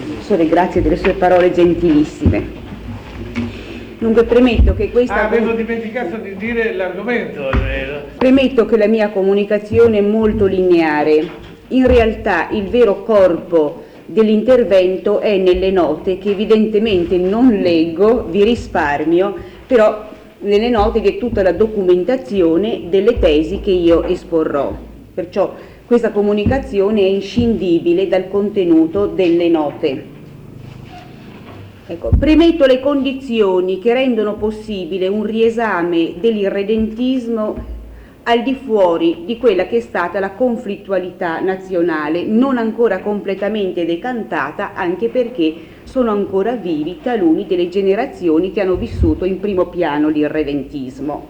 Professore, grazie delle sue parole gentilissime. Dunque premetto che questa... avevo dimenticato di dire l'argomento. Premetto che la mia comunicazione è molto lineare. In realtà il vero corpo dell'intervento è nelle note che evidentemente non leggo, vi risparmio, però nelle note vi è tutta la documentazione delle tesi che io esporrò. Perciò questa comunicazione è inscindibile dal contenuto delle note. Ecco, premetto le condizioni che rendono possibile un riesame dell'irredentismo al di fuori di quella che è stata la conflittualità nazionale, non ancora completamente decantata, anche perché sono ancora vivi taluni delle generazioni che hanno vissuto in primo piano l'irredentismo.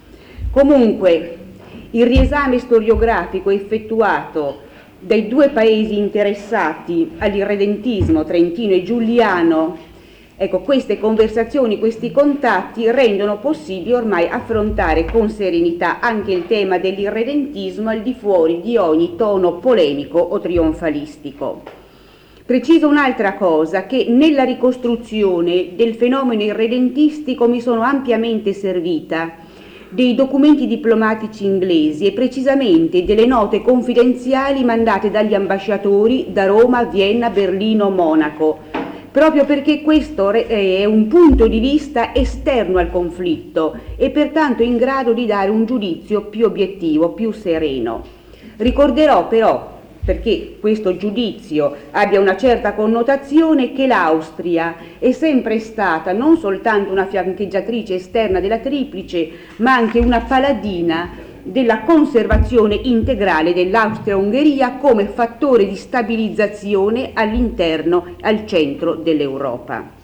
Comunque, il riesame storiografico effettuato dai due paesi interessati all'irredentismo, trentino e giuliano, ecco, queste conversazioni, questi contatti rendono possibile ormai affrontare con serenità anche il tema dell'irredentismo al di fuori di ogni tono polemico o trionfalistico. Preciso un'altra cosa, che nella ricostruzione del fenomeno irredentistico mi sono ampiamente servita dei documenti diplomatici inglesi e precisamente delle note confidenziali mandate dagli ambasciatori da Roma, Vienna, Berlino, Monaco, proprio perché questo è un punto di vista esterno al conflitto e pertanto in grado di dare un giudizio più obiettivo, più sereno. Ricorderò però, perché questo giudizio abbia una certa connotazione, che l'Austria è sempre stata non soltanto una fiancheggiatrice esterna della Triplice, ma anche una paladina della conservazione integrale dell'Austria-Ungheria come fattore di stabilizzazione all'interno, al centro dell'Europa.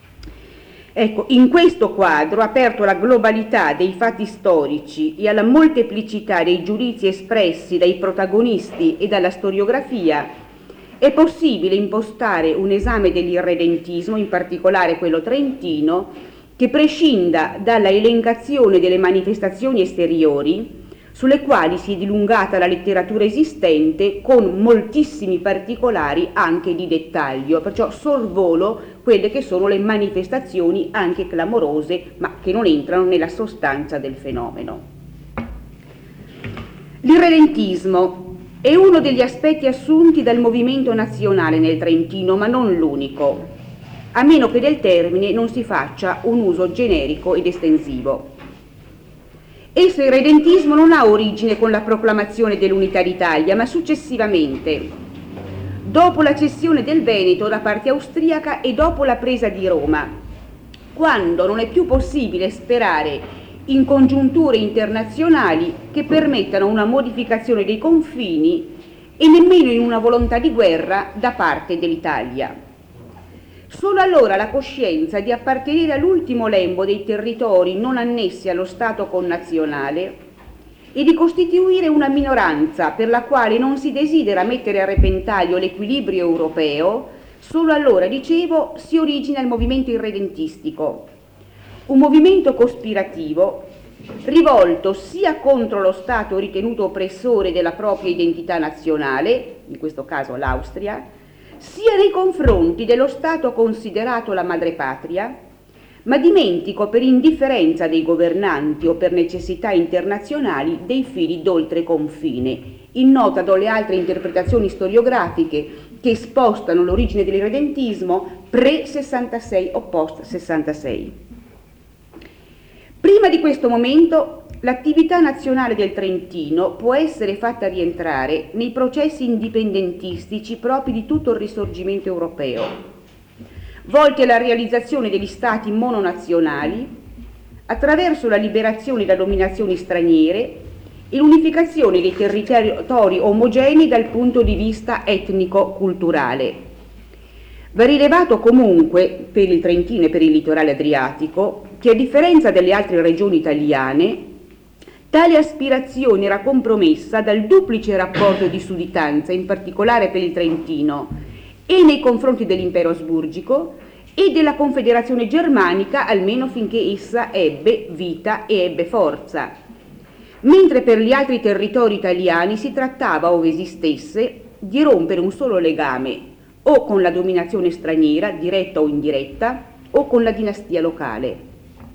Ecco, in questo quadro, aperto alla globalità dei fatti storici e alla molteplicità dei giudizi espressi dai protagonisti e dalla storiografia, è possibile impostare un esame dell'irredentismo, in particolare quello trentino, che prescinda dalla elencazione delle manifestazioni esteriori, sulle quali si è dilungata la letteratura esistente con moltissimi particolari anche di dettaglio, perciò sorvolo quelle che sono le manifestazioni anche clamorose, ma che non entrano nella sostanza del fenomeno. L'irredentismo è uno degli aspetti assunti dal movimento nazionale nel Trentino, ma non l'unico, a meno che del termine non si faccia un uso generico ed estensivo. Esso, il redentismo, non ha origine con la proclamazione dell'unità d'Italia, ma successivamente, dopo la cessione del Veneto da parte austriaca e dopo la presa di Roma, quando non è più possibile sperare in congiunture internazionali che permettano una modificazione dei confini e nemmeno in una volontà di guerra da parte dell'Italia. Solo allora la coscienza di appartenere all'ultimo lembo dei territori non annessi allo Stato connazionale e di costituire una minoranza per la quale non si desidera mettere a repentaglio l'equilibrio europeo, solo allora, dicevo, si origina il movimento irredentistico, un movimento cospirativo rivolto sia contro lo Stato ritenuto oppressore della propria identità nazionale, in questo caso l'Austria, sia nei confronti dello Stato considerato la madrepatria, ma dimentico per indifferenza dei governanti o per necessità internazionali dei fili d'oltre confine. In nota do le altre interpretazioni storiografiche che spostano l'origine dell'irredentismo pre-66 o post-66. Prima di questo momento l'attività nazionale del Trentino può essere fatta rientrare nei processi indipendentistici propri di tutto il risorgimento europeo, volti alla realizzazione degli stati mononazionali attraverso la liberazione da dominazioni straniere e l'unificazione dei territori omogenei dal punto di vista etnico-culturale. Va rilevato comunque, per il Trentino e per il litorale adriatico, che a differenza delle altre regioni italiane, tale aspirazione era compromessa dal duplice rapporto di sudditanza, in particolare per il Trentino, e nei confronti dell'impero asburgico e della Confederazione Germanica, almeno finché essa ebbe vita e ebbe forza, mentre per gli altri territori italiani si trattava, ove esistesse, di rompere un solo legame, o con la dominazione straniera, diretta o indiretta, o con la dinastia locale.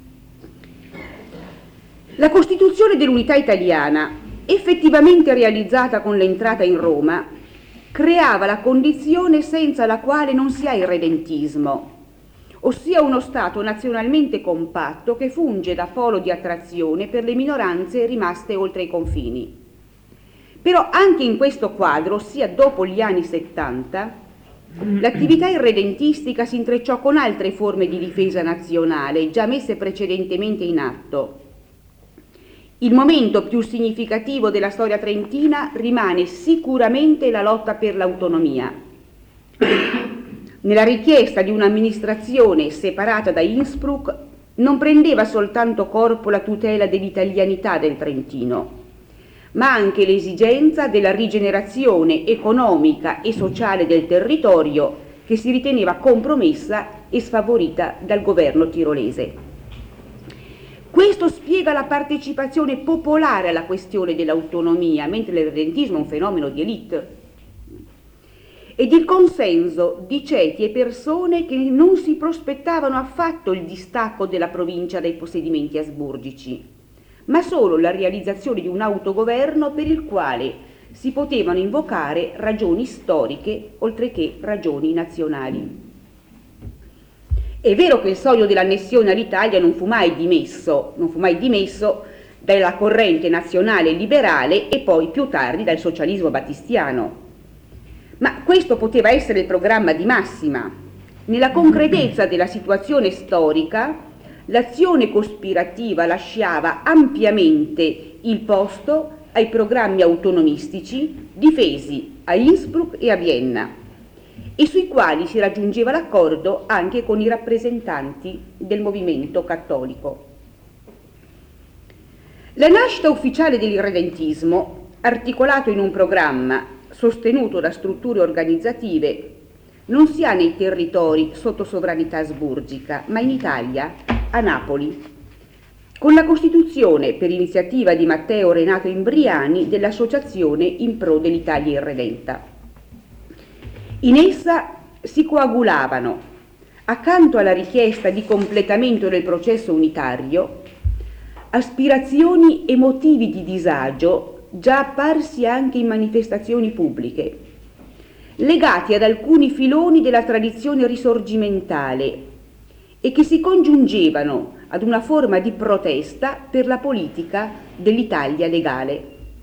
La Costituzione dell'Unità Italiana, effettivamente realizzata con l'entrata in Roma, creava la condizione senza la quale non si ha il redentismo, ossia uno Stato nazionalmente compatto che funge da polo di attrazione per le minoranze rimaste oltre i confini. Però anche in questo quadro, ossia dopo gli anni 70, l'attività irredentistica si intrecciò con altre forme di difesa nazionale già messe precedentemente in atto. Il momento più significativo della storia trentina rimane sicuramente la lotta per l'autonomia. Nella richiesta di un'amministrazione separata da Innsbruck non prendeva soltanto corpo la tutela dell'italianità del Trentino, ma anche l'esigenza della rigenerazione economica e sociale del territorio che si riteneva compromessa e sfavorita dal governo tirolese. Questo spiega la partecipazione popolare alla questione dell'autonomia, mentre il redentismo è un fenomeno di élite, ed il consenso di ceti e persone che non si prospettavano affatto il distacco della provincia dai possedimenti asburgici, ma solo la realizzazione di un autogoverno per il quale si potevano invocare ragioni storiche oltre che ragioni nazionali. È vero che il sogno dell'annessione all'Italia non fu mai dimesso dalla corrente nazionale liberale e poi più tardi dal socialismo battistiano. Ma questo poteva essere il programma di massima. Nella concretezza della situazione storica, l'azione cospirativa lasciava ampiamente il posto ai programmi autonomistici difesi a Innsbruck e a Vienna, e sui quali si raggiungeva l'accordo anche con i rappresentanti del movimento cattolico. La nascita ufficiale dell'irredentismo, articolato in un programma sostenuto da strutture organizzative, non si ha nei territori sotto sovranità asburgica, ma in Italia, a Napoli, con la costituzione, per iniziativa di Matteo Renato Imbriani, dell'Associazione in pro dell'Italia irredenta. In essa si coagulavano, accanto alla richiesta di completamento del processo unitario, aspirazioni e motivi di disagio già apparsi anche in manifestazioni pubbliche, legati ad alcuni filoni della tradizione risorgimentale e che si congiungevano ad una forma di protesta per la politica dell'Italia legale.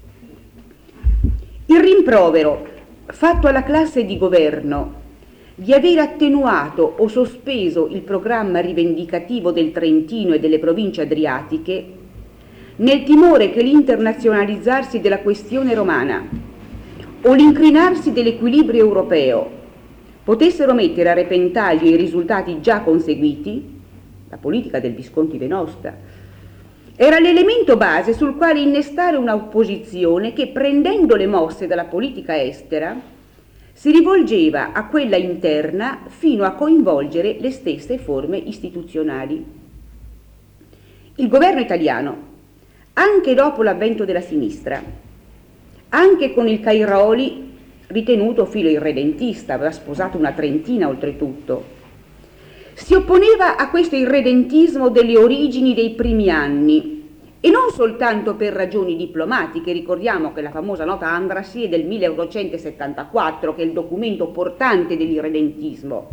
Il rimprovero fatto alla classe di governo di aver attenuato o sospeso il programma rivendicativo del Trentino e delle province adriatiche, nel timore che l'internazionalizzarsi della questione romana o l'incrinarsi dell'equilibrio europeo potessero mettere a repentaglio i risultati già conseguiti, la politica del Visconti Venosta era l'elemento base sul quale innestare una opposizione che, prendendo le mosse dalla politica estera, si rivolgeva a quella interna fino a coinvolgere le stesse forme istituzionali. Il governo italiano, anche dopo l'avvento della sinistra, anche con il Cairoli ritenuto filo irredentista, aveva sposato una trentina oltretutto, si opponeva a questo irredentismo delle origini dei primi anni, e non soltanto per ragioni diplomatiche. Ricordiamo che la famosa nota Andrassy è del 1874, che è il documento portante dell'irredentismo.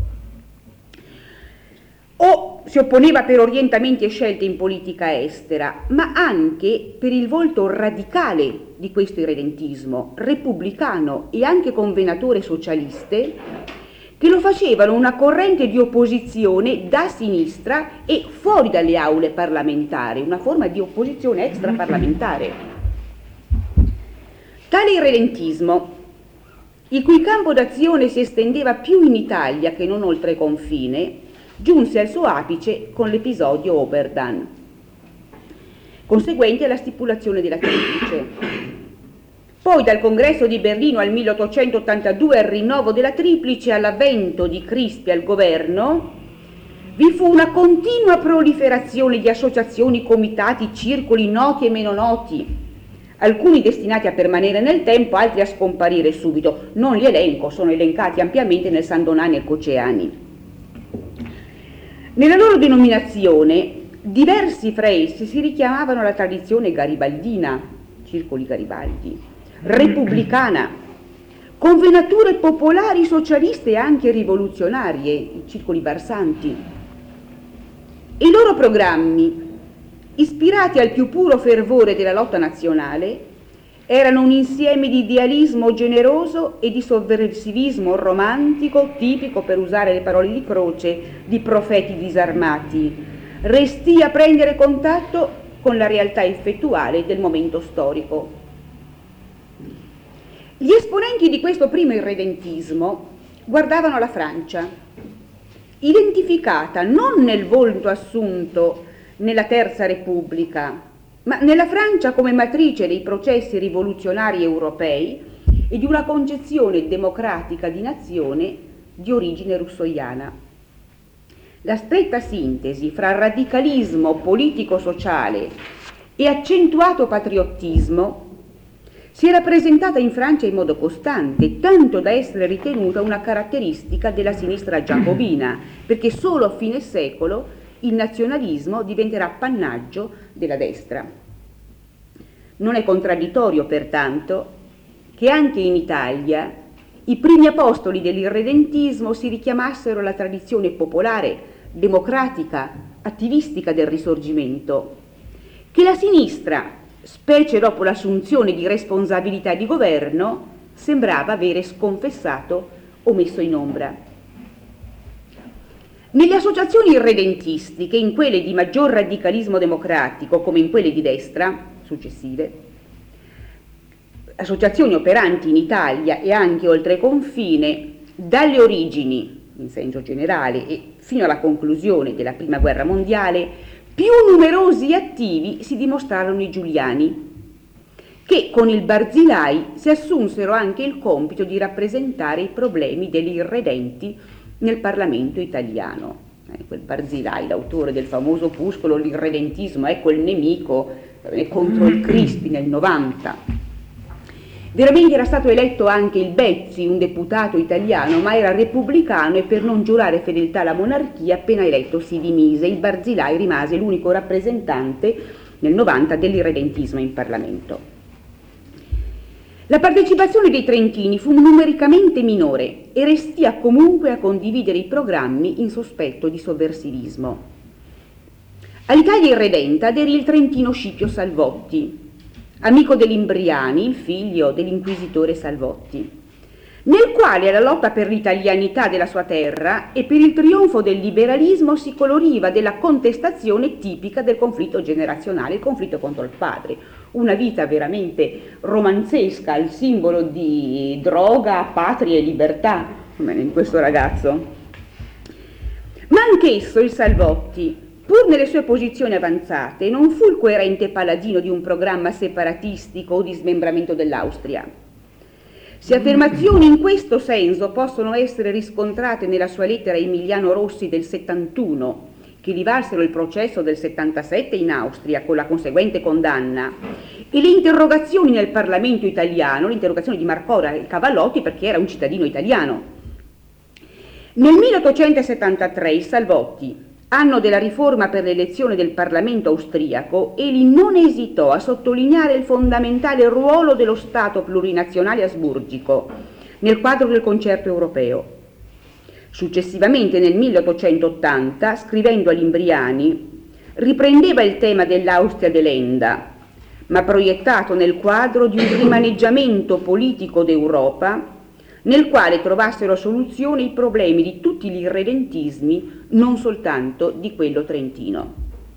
O si opponeva per orientamenti e scelte in politica estera, ma anche per il volto radicale di questo irredentismo, repubblicano e anche con venature socialiste, che lo facevano una corrente di opposizione da sinistra e fuori dalle aule parlamentari, una forma di opposizione extraparlamentare. Tale irredentismo, il cui campo d'azione si estendeva più in Italia che non oltre confine, giunse al suo apice con l'episodio Oberdan, conseguente alla stipulazione della Triplice. Poi dal congresso di Berlino al 1882 al rinnovo della Triplice, all'avvento di Crispi al governo, vi fu una continua proliferazione di associazioni, comitati, circoli noti e meno noti, alcuni destinati a permanere nel tempo, altri a scomparire subito. Non li elenco, sono elencati ampiamente nel Sandonani e Coceani. Nella loro denominazione diversi fresi si richiamavano alla tradizione garibaldina, circoli Garibaldi, repubblicana, con venature popolari, socialiste e anche rivoluzionarie, i circoli Barsanti. I loro programmi, ispirati al più puro fervore della lotta nazionale, erano un insieme di idealismo generoso e di sovversivismo romantico, tipico, per usare le parole di Croce, di profeti disarmati, restii a prendere contatto con la realtà effettuale del momento storico. Gli esponenti di questo primo irredentismo guardavano la Francia, identificata non nel volto assunto nella Terza Repubblica, ma nella Francia come matrice dei processi rivoluzionari europei e di una concezione democratica di nazione di origine russoiana. La stretta sintesi fra radicalismo politico-sociale e accentuato patriottismo si era presentata in Francia in modo costante, tanto da essere ritenuta una caratteristica della sinistra giacobina, perché solo a fine secolo il nazionalismo diventerà appannaggio della destra. Non è contraddittorio, pertanto, che anche in Italia i primi apostoli dell'irredentismo si richiamassero alla tradizione popolare, democratica, attivistica del Risorgimento, che la sinistra, specie dopo l'assunzione di responsabilità di governo, sembrava avere sconfessato o messo in ombra. Nelle associazioni irredentistiche, in quelle di maggior radicalismo democratico come in quelle di destra, successive, associazioni operanti in Italia e anche oltre confine, dalle origini, in senso generale, e fino alla conclusione della Prima Guerra Mondiale, più numerosi e attivi si dimostrarono i giuliani, che con il Barzilai si assunsero anche il compito di rappresentare i problemi degli irredenti nel Parlamento italiano. Quel Barzilai, l'autore del famoso opuscolo L'irredentismo, ecco il nemico, contro il Crispi nel 90. Veramente era stato eletto anche il Bezzi, un deputato italiano, ma era repubblicano e per non giurare fedeltà alla monarchia, appena eletto si dimise. Il Barzilai rimase l'unico rappresentante nel 90 dell'irredentismo in Parlamento. La partecipazione dei trentini fu numericamente minore e restia comunque a condividere i programmi in sospetto di sovversivismo. All'Italia irredenta aderì il trentino Scipio Salvotti, amico dell'Imbriani, il figlio dell'inquisitore Salvotti, nel quale alla lotta per l'italianità della sua terra e per il trionfo del liberalismo si coloriva della contestazione tipica del conflitto generazionale, il conflitto contro il padre, una vita veramente romanzesca, il simbolo di droga, patria e libertà in questo ragazzo. Ma anch'esso, il Salvotti, pur nelle sue posizioni avanzate, non fu il coerente paladino di un programma separatistico o di smembramento dell'Austria. Se affermazioni in questo senso possono essere riscontrate nella sua lettera a Emiliano Rossi del 71, che gli valsero il processo del 77 in Austria con la conseguente condanna, e le interrogazioni nel Parlamento italiano, l'interrogazione di Marcora e Cavallotti perché era un cittadino italiano. Nel 1873 il Salvotti, anno della riforma per l'elezione del Parlamento austriaco, egli non esitò a sottolineare il fondamentale ruolo dello Stato plurinazionale asburgico nel quadro del concerto europeo. Successivamente, nel 1880, scrivendo agli Imbriani, riprendeva il tema dell'Austria delenda, ma proiettato nel quadro di un rimaneggiamento politico d'Europa nel quale trovassero soluzione i problemi di tutti gli irredentismi, non soltanto di quello trentino.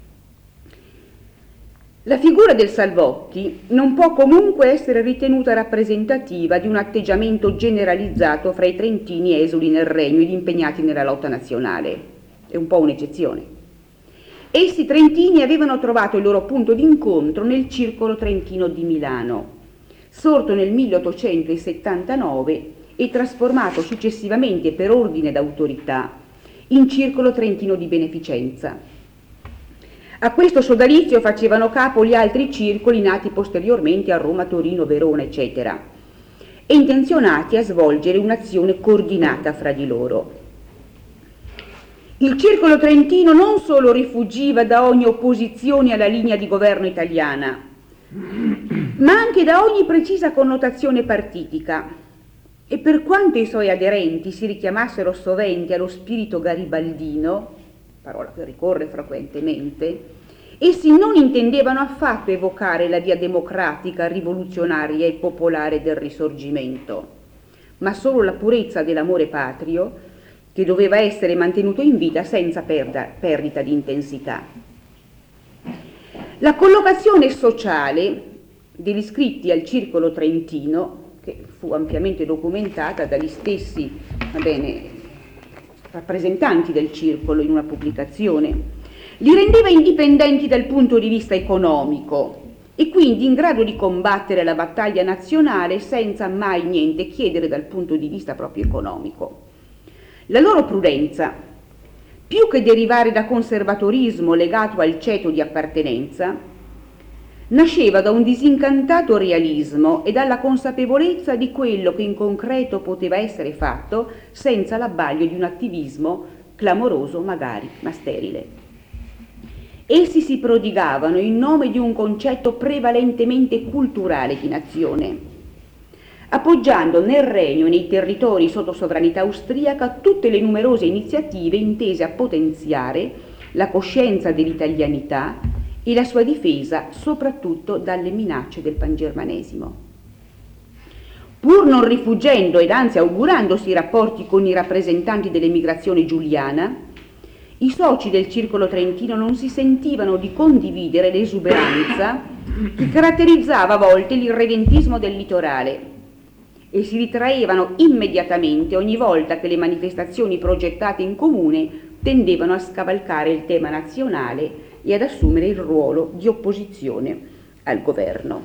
La figura del Salvotti non può comunque essere ritenuta rappresentativa di un atteggiamento generalizzato fra i trentini esuli nel regno ed impegnati nella lotta nazionale. È un po' un'eccezione. Essi trentini avevano trovato il loro punto d'incontro nel Circolo Trentino di Milano, sorto nel 1879 e trasformato successivamente per ordine d'autorità in Circolo Trentino di Beneficenza. A questo sodalizio facevano capo gli altri circoli nati posteriormente a Roma, Torino, Verona, eccetera, e intenzionati a svolgere un'azione coordinata fra di loro. Il circolo trentino non solo rifuggiva da ogni opposizione alla linea di governo italiana, ma anche da ogni precisa connotazione partitica, e per quanto i suoi aderenti si richiamassero sovente allo spirito garibaldino, parola che ricorre frequentemente, essi non intendevano affatto evocare la via democratica, rivoluzionaria e popolare del Risorgimento, ma solo la purezza dell'amore patrio, che doveva essere mantenuto in vita senza perdita di intensità. La collocazione sociale degli iscritti al circolo trentino, che fu ampiamente documentata dagli stessi rappresentanti del circolo in una pubblicazione, li rendeva indipendenti dal punto di vista economico e quindi in grado di combattere la battaglia nazionale senza mai niente chiedere dal punto di vista proprio economico. La loro prudenza, più che derivare da conservatorismo legato al ceto di appartenenza, nasceva da un disincantato realismo e dalla consapevolezza di quello che in concreto poteva essere fatto senza l'abbaglio di un attivismo clamoroso magari, ma sterile. Essi si prodigavano in nome di un concetto prevalentemente culturale di nazione, appoggiando nel regno e nei territori sotto sovranità austriaca tutte le numerose iniziative intese a potenziare la coscienza dell'italianità e la sua difesa soprattutto dalle minacce del pangermanesimo. Pur non rifuggendo ed anzi augurandosi rapporti con i rappresentanti dell'emigrazione giuliana, i soci del circolo trentino non si sentivano di condividere l'esuberanza che caratterizzava a volte l'irredentismo del litorale e si ritraevano immediatamente ogni volta che le manifestazioni progettate in comune tendevano a scavalcare il tema nazionale e ad assumere il ruolo di opposizione al governo.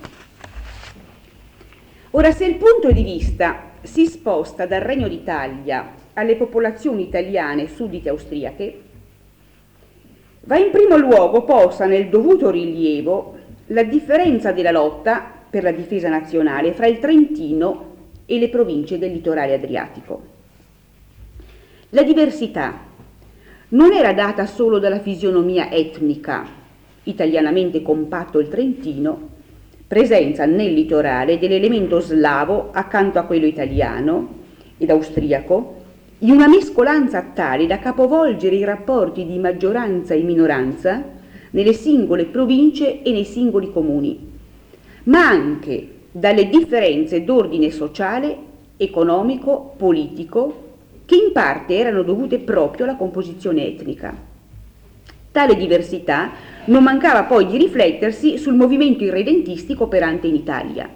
Ora, se il punto di vista si sposta dal Regno d'Italia alle popolazioni italiane suddite austriache, va in primo luogo posta nel dovuto rilievo la differenza della lotta per la difesa nazionale fra il Trentino e le province del litorale adriatico. La diversità non era data solo dalla fisionomia etnica, italianamente compatto il Trentino, presenza nel litorale dell'elemento slavo accanto a quello italiano ed austriaco, in una mescolanza tale da capovolgere i rapporti di maggioranza e minoranza nelle singole province e nei singoli comuni, ma anche dalle differenze d'ordine sociale, economico, politico, che in parte erano dovute proprio alla composizione etnica. Tale diversità non mancava poi di riflettersi sul movimento irredentistico operante in Italia.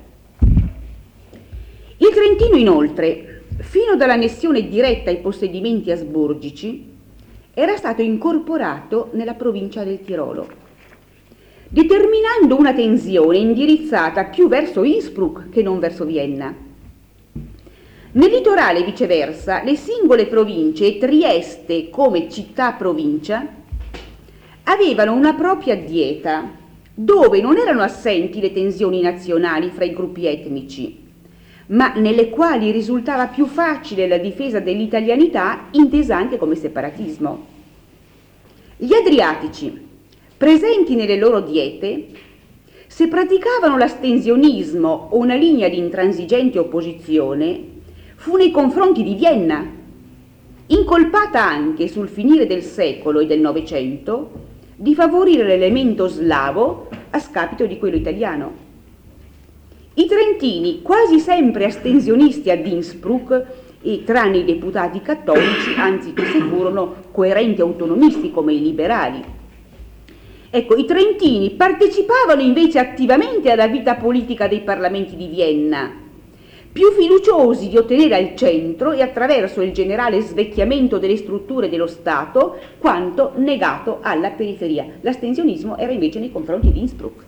Il Trentino, inoltre, fino dall'annessione diretta ai possedimenti asburgici, era stato incorporato nella provincia del Tirolo, determinando una tensione indirizzata più verso Innsbruck che non verso Vienna. Nel litorale, viceversa, le singole province e Trieste come città-provincia avevano una propria dieta, dove non erano assenti le tensioni nazionali fra i gruppi etnici, ma nelle quali risultava più facile la difesa dell'italianità, intesa anche come separatismo. Gli adriatici, presenti nelle loro diete, se praticavano l'astensionismo o una linea di intransigente opposizione, fu nei confronti di Vienna, incolpata anche sul finire del secolo e del Novecento di favorire l'elemento slavo a scapito di quello italiano. I trentini, quasi sempre astensionisti ad Innsbruck, e tranne i deputati cattolici, anzi che se furono coerenti autonomisti come i liberali. Ecco, i trentini partecipavano invece attivamente alla vita politica dei parlamenti di Vienna, più fiduciosi di ottenere al centro e attraverso il generale svecchiamento delle strutture dello Stato quanto negato alla periferia. L'astensionismo era invece nei confronti di Innsbruck.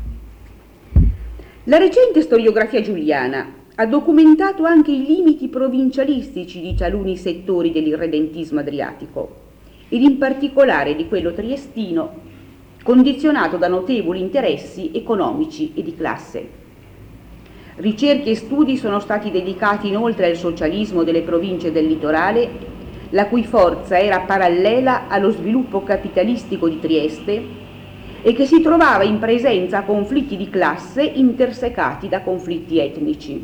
La recente storiografia giuliana ha documentato anche i limiti provincialistici di taluni settori dell'irredentismo adriatico ed in particolare di quello triestino, condizionato da notevoli interessi economici e di classe. Ricerche e studi sono stati dedicati inoltre al socialismo delle province del litorale, la cui forza era parallela allo sviluppo capitalistico di Trieste e che si trovava in presenza a conflitti di classe intersecati da conflitti etnici.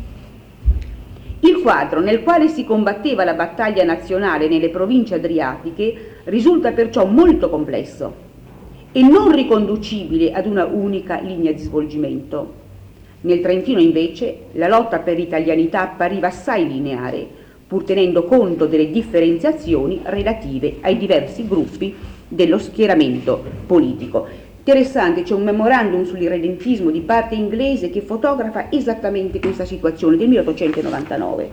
Il quadro nel quale si combatteva la battaglia nazionale nelle province adriatiche risulta perciò molto complesso e non riconducibile ad una unica linea di svolgimento. Nel Trentino invece la lotta per l'italianità appariva assai lineare, pur tenendo conto delle differenziazioni relative ai diversi gruppi dello schieramento politico. Interessante, c'è un memorandum sull'irredentismo di parte inglese che fotografa esattamente questa situazione del 1899.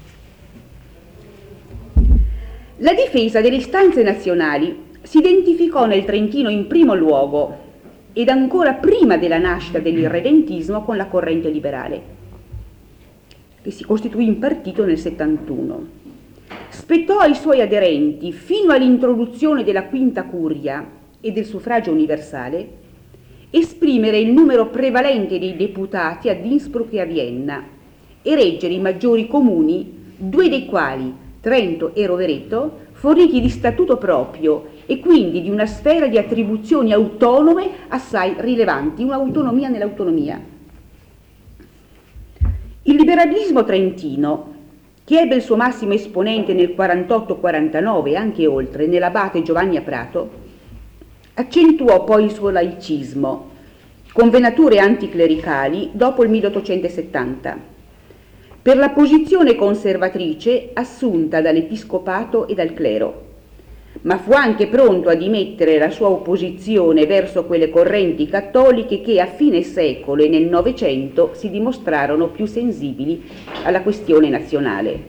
La difesa delle istanze nazionali si identificò nel Trentino in primo luogo ed ancora prima della nascita dell'irredentismo con la corrente liberale, che si costituì in partito nel 71. Spettò ai suoi aderenti, fino all'introduzione della quinta curia e del suffragio universale, esprimere il numero prevalente dei deputati ad Innsbruck e a Vienna e reggere i maggiori comuni, due dei quali, Trento e Rovereto, forniti di statuto proprio e quindi di una sfera di attribuzioni autonome assai rilevanti, un'autonomia nell'autonomia. Il liberalismo trentino, che ebbe il suo massimo esponente nel 48-49 e anche oltre, nell'abate Giovanni a Prato, accentuò poi il suo laicismo, con venature anticlericali dopo il 1870, per la posizione conservatrice assunta dall'episcopato e dal clero, ma fu anche pronto a dimettere la sua opposizione verso quelle correnti cattoliche che a fine secolo e nel Novecento si dimostrarono più sensibili alla questione nazionale.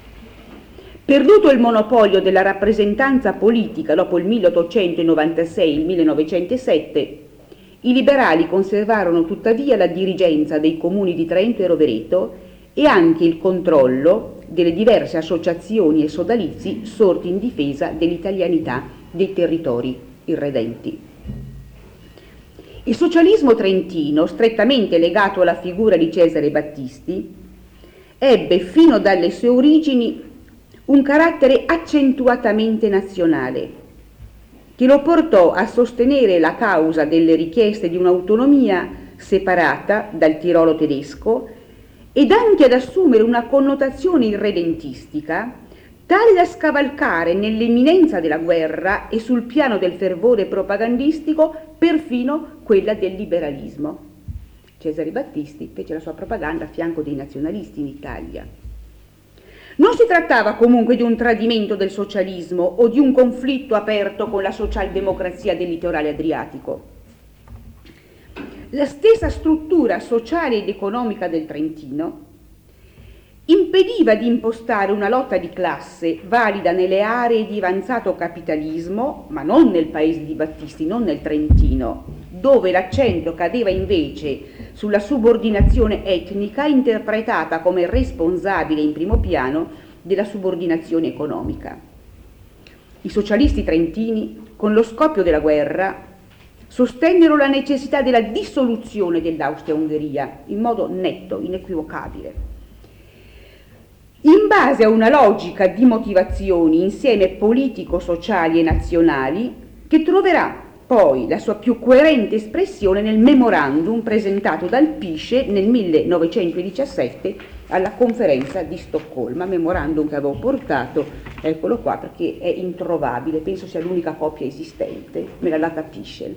Perduto il monopolio della rappresentanza politica dopo il 1896 e il 1907, i liberali conservarono tuttavia la dirigenza dei comuni di Trento e Rovereto e anche il controllo delle diverse associazioni e sodalizi sorti in difesa dell'italianità dei territori irredenti. Il socialismo trentino, strettamente legato alla figura di Cesare Battisti, ebbe fino dalle sue origini un carattere accentuatamente nazionale, che lo portò a sostenere la causa delle richieste di un'autonomia separata dal Tirolo tedesco ed anche ad assumere una connotazione irredentistica tale da scavalcare nell'imminenza della guerra e sul piano del fervore propagandistico perfino quella del liberalismo. Cesare Battisti fece la sua propaganda a fianco dei nazionalisti in Italia. Non si trattava comunque di un tradimento del socialismo o di un conflitto aperto con la socialdemocrazia del litorale adriatico. La stessa struttura sociale ed economica del Trentino impediva di impostare una lotta di classe valida nelle aree di avanzato capitalismo, ma non nel paese di Battisti, non nel Trentino, dove l'accento cadeva invece sulla subordinazione etnica interpretata come responsabile in primo piano della subordinazione economica. I socialisti trentini, con lo scoppio della guerra, sostennero la necessità della dissoluzione dell'Austria-Ungheria in modo netto, inequivocabile, in base a una logica di motivazioni insieme politico-sociali e nazionali che troverà poi la sua più coerente espressione nel memorandum presentato dal Pisce nel 1917 alla conferenza di Stoccolma, memorandum che avevo portato, eccolo qua perché è introvabile, penso sia l'unica copia esistente, me l'ha data Pisce.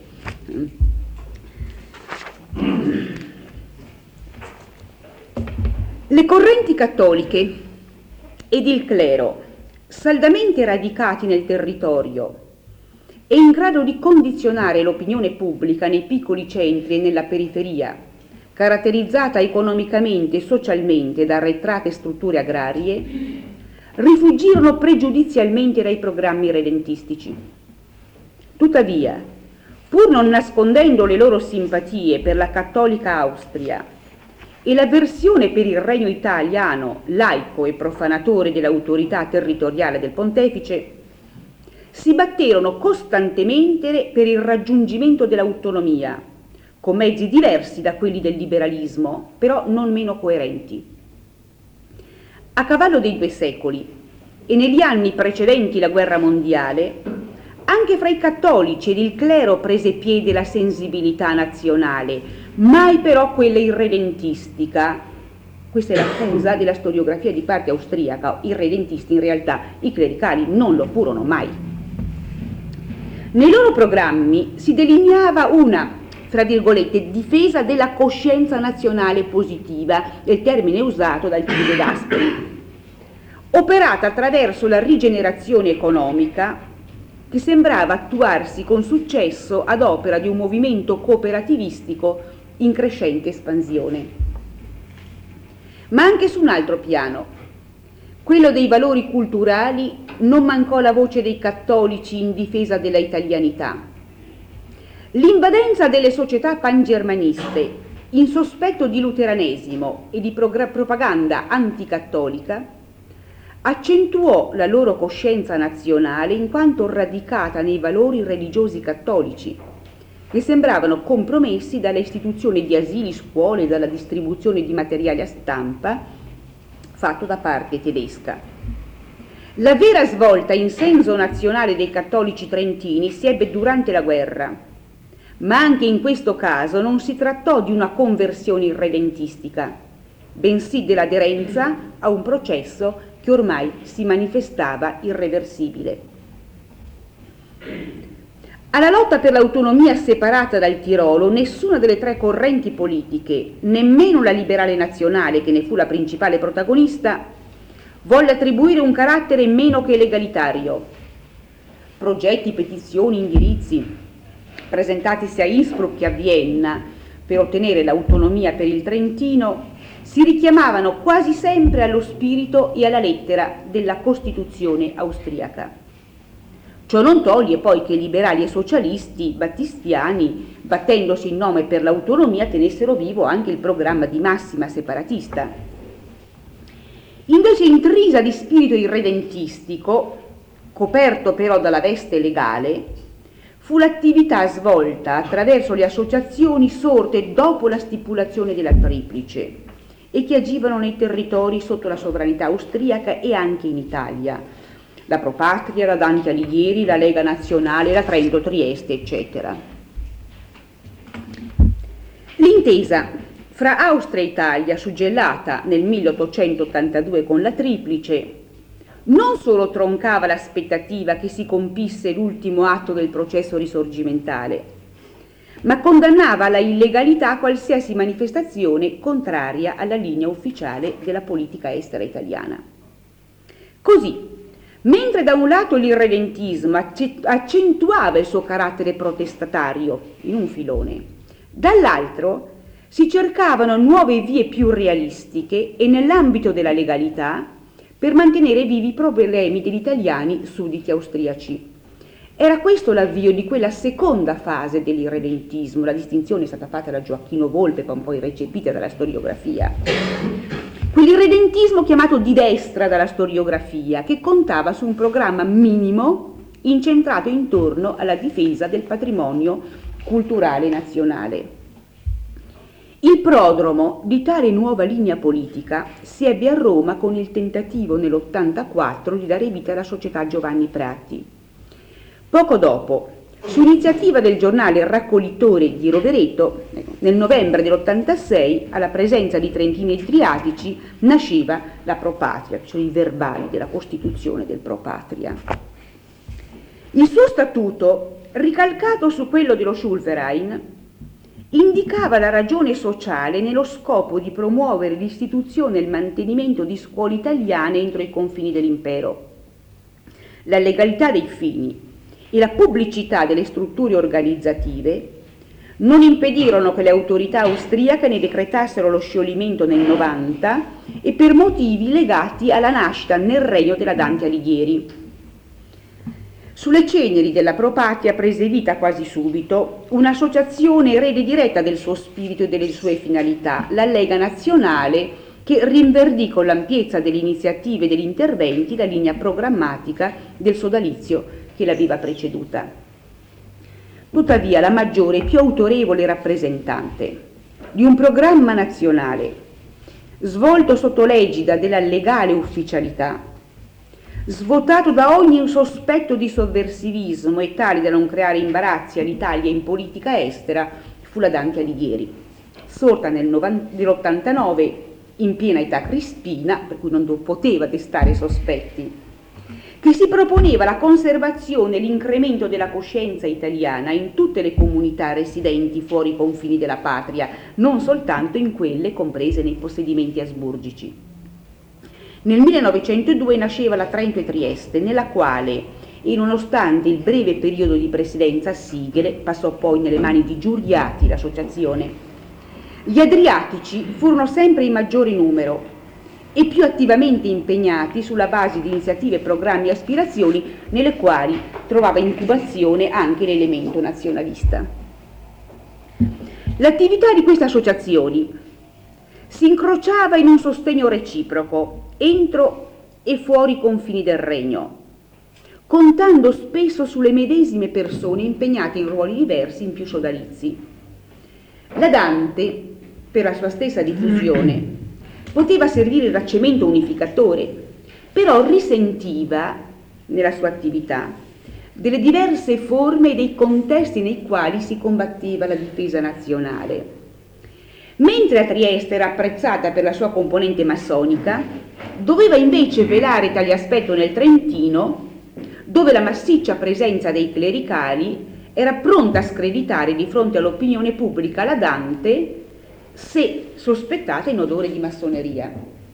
Le correnti cattoliche ed il clero, saldamente radicati nel territorio e in grado di condizionare l'opinione pubblica nei piccoli centri e nella periferia, caratterizzata economicamente e socialmente da arretrate strutture agrarie, rifuggirono pregiudizialmente dai programmi redentistici. Tuttavia, pur non nascondendo le loro simpatie per la cattolica Austria e l'avversione per il regno italiano, laico e profanatore dell'autorità territoriale del pontefice, si batterono costantemente per il raggiungimento dell'autonomia, con mezzi diversi da quelli del liberalismo, però non meno coerenti. A cavallo dei 2 secoli e negli anni precedenti la guerra mondiale, anche fra i cattolici ed il clero prese piede la sensibilità nazionale, mai però quella irredentistica. Questa è l'accusa della storiografia di parte austriaca. I redentisti, in realtà, i clericali, non lo furono mai. Nei loro programmi si delineava una, fra virgolette, difesa della coscienza nazionale positiva, è il termine usato dal Pieve De Gasperi, operata attraverso la rigenerazione economica che sembrava attuarsi con successo ad opera di un movimento cooperativistico in crescente espansione. Ma anche su un altro piano, quello dei valori culturali, non mancò la voce dei cattolici in difesa della italianità. L'invadenza delle società pangermaniste in sospetto di luteranesimo e di propaganda anticattolica accentuò la loro coscienza nazionale in quanto radicata nei valori religiosi cattolici, che sembravano compromessi dalla istituzione di asili, scuole e dalla distribuzione di materiali a stampa fatto da parte tedesca. La vera svolta in senso nazionale dei cattolici trentini si ebbe durante la guerra, ma anche in questo caso non si trattò di una conversione irredentistica, bensì dell'aderenza a un processo che ormai si manifestava irreversibile. Alla lotta per l'autonomia separata dal Tirolo, nessuna delle 3 correnti politiche, nemmeno la liberale nazionale, che ne fu la principale protagonista, volle attribuire un carattere meno che legalitario. Progetti, petizioni, indirizzi, presentati sia a Innsbruck che a Vienna per ottenere l'autonomia per il Trentino, si richiamavano quasi sempre allo spirito e alla lettera della Costituzione austriaca. Ciò non toglie poi che liberali e socialisti battistiani, battendosi in nome per l'autonomia, tenessero vivo anche il programma di massima separatista. Invece intrisa di spirito irredentistico, coperto però dalla veste legale, fu l'attività svolta attraverso le associazioni sorte dopo la stipulazione della Triplice e che agivano nei territori sotto la sovranità austriaca e anche in Italia. La Pro Patria, la Dante Alighieri, la Lega Nazionale, la Trento Trieste, eccetera. L'intesa fra Austria e Italia, suggellata nel 1882 con la Triplice, non solo troncava l'aspettativa che si compisse l'ultimo atto del processo risorgimentale, ma condannava alla illegalità qualsiasi manifestazione contraria alla linea ufficiale della politica estera italiana. Così, mentre da un lato l'irredentismo accentuava il suo carattere protestatario in un filone, dall'altro si cercavano nuove vie più realistiche e nell'ambito della legalità per mantenere vivi i problemi degli italiani sudditi austriaci. Era questo l'avvio di quella seconda fase dell'irredentismo, la distinzione è stata fatta da Gioacchino Volpe, poi recepita dalla storiografia. Quell'irredentismo chiamato di destra dalla storiografia, che contava su un programma minimo incentrato intorno alla difesa del patrimonio culturale nazionale. Il prodromo di tale nuova linea politica si ebbe a Roma con il tentativo nell'84 di dare vita alla Società Giovanni Prati. Poco dopo, su iniziativa del giornale Raccoglitore di Rovereto, nel novembre dell'86, alla presenza di trentini adriatici, nasceva la Pro Patria, cioè i verbali della Costituzione del Pro Patria. Il suo statuto, ricalcato su quello dello Schulverein, indicava la ragione sociale nello scopo di promuovere l'istituzione e il mantenimento di scuole italiane entro i confini dell'impero. La legalità dei fini e la pubblicità delle strutture organizzative non impedirono che le autorità austriache ne decretassero lo scioglimento nel 90 e per motivi legati alla nascita nel regno della Dante Alighieri. Sulle ceneri della Pro Patria prese vita quasi subito un'associazione erede diretta del suo spirito e delle sue finalità, la Lega Nazionale, che rinverdì con l'ampiezza delle iniziative e degli interventi la linea programmatica del sodalizio che l'aveva preceduta. Tuttavia la maggiore e più autorevole rappresentante di un programma nazionale svolto sotto l'egida della legale ufficialità, svuotato da ogni sospetto di sovversivismo e tale da non creare imbarazzi all'Italia in politica estera, fu la Dante Alighieri, sorta nell'89 in piena età crispina, per cui non poteva destare sospetti, che si proponeva la conservazione e l'incremento della coscienza italiana in tutte le comunità residenti fuori i confini della patria, non soltanto in quelle comprese nei possedimenti asburgici. Nel 1902 nasceva la Trento e Trieste, nella quale, e nonostante il breve periodo di presidenza a Sigele, passò poi nelle mani di Giuriati l'associazione. Gli adriatici furono sempre in maggiore numero e più attivamente impegnati sulla base di iniziative, programmi e aspirazioni nelle quali trovava incubazione anche l'elemento nazionalista. L'attività di queste associazioni si incrociava in un sostegno reciproco entro e fuori i confini del regno, contando spesso sulle medesime persone impegnate in ruoli diversi in più sodalizi. La Dante, per la sua stessa diffusione, poteva servire il racimento unificatore, però risentiva nella sua attività delle diverse forme e dei contesti nei quali si combatteva la difesa nazionale. Mentre a Trieste era apprezzata per la sua componente massonica, doveva invece velare tale aspetto nel Trentino, dove la massiccia presenza dei clericali era pronta a screditare di fronte all'opinione pubblica la Dante se sospettata in odore di massoneria.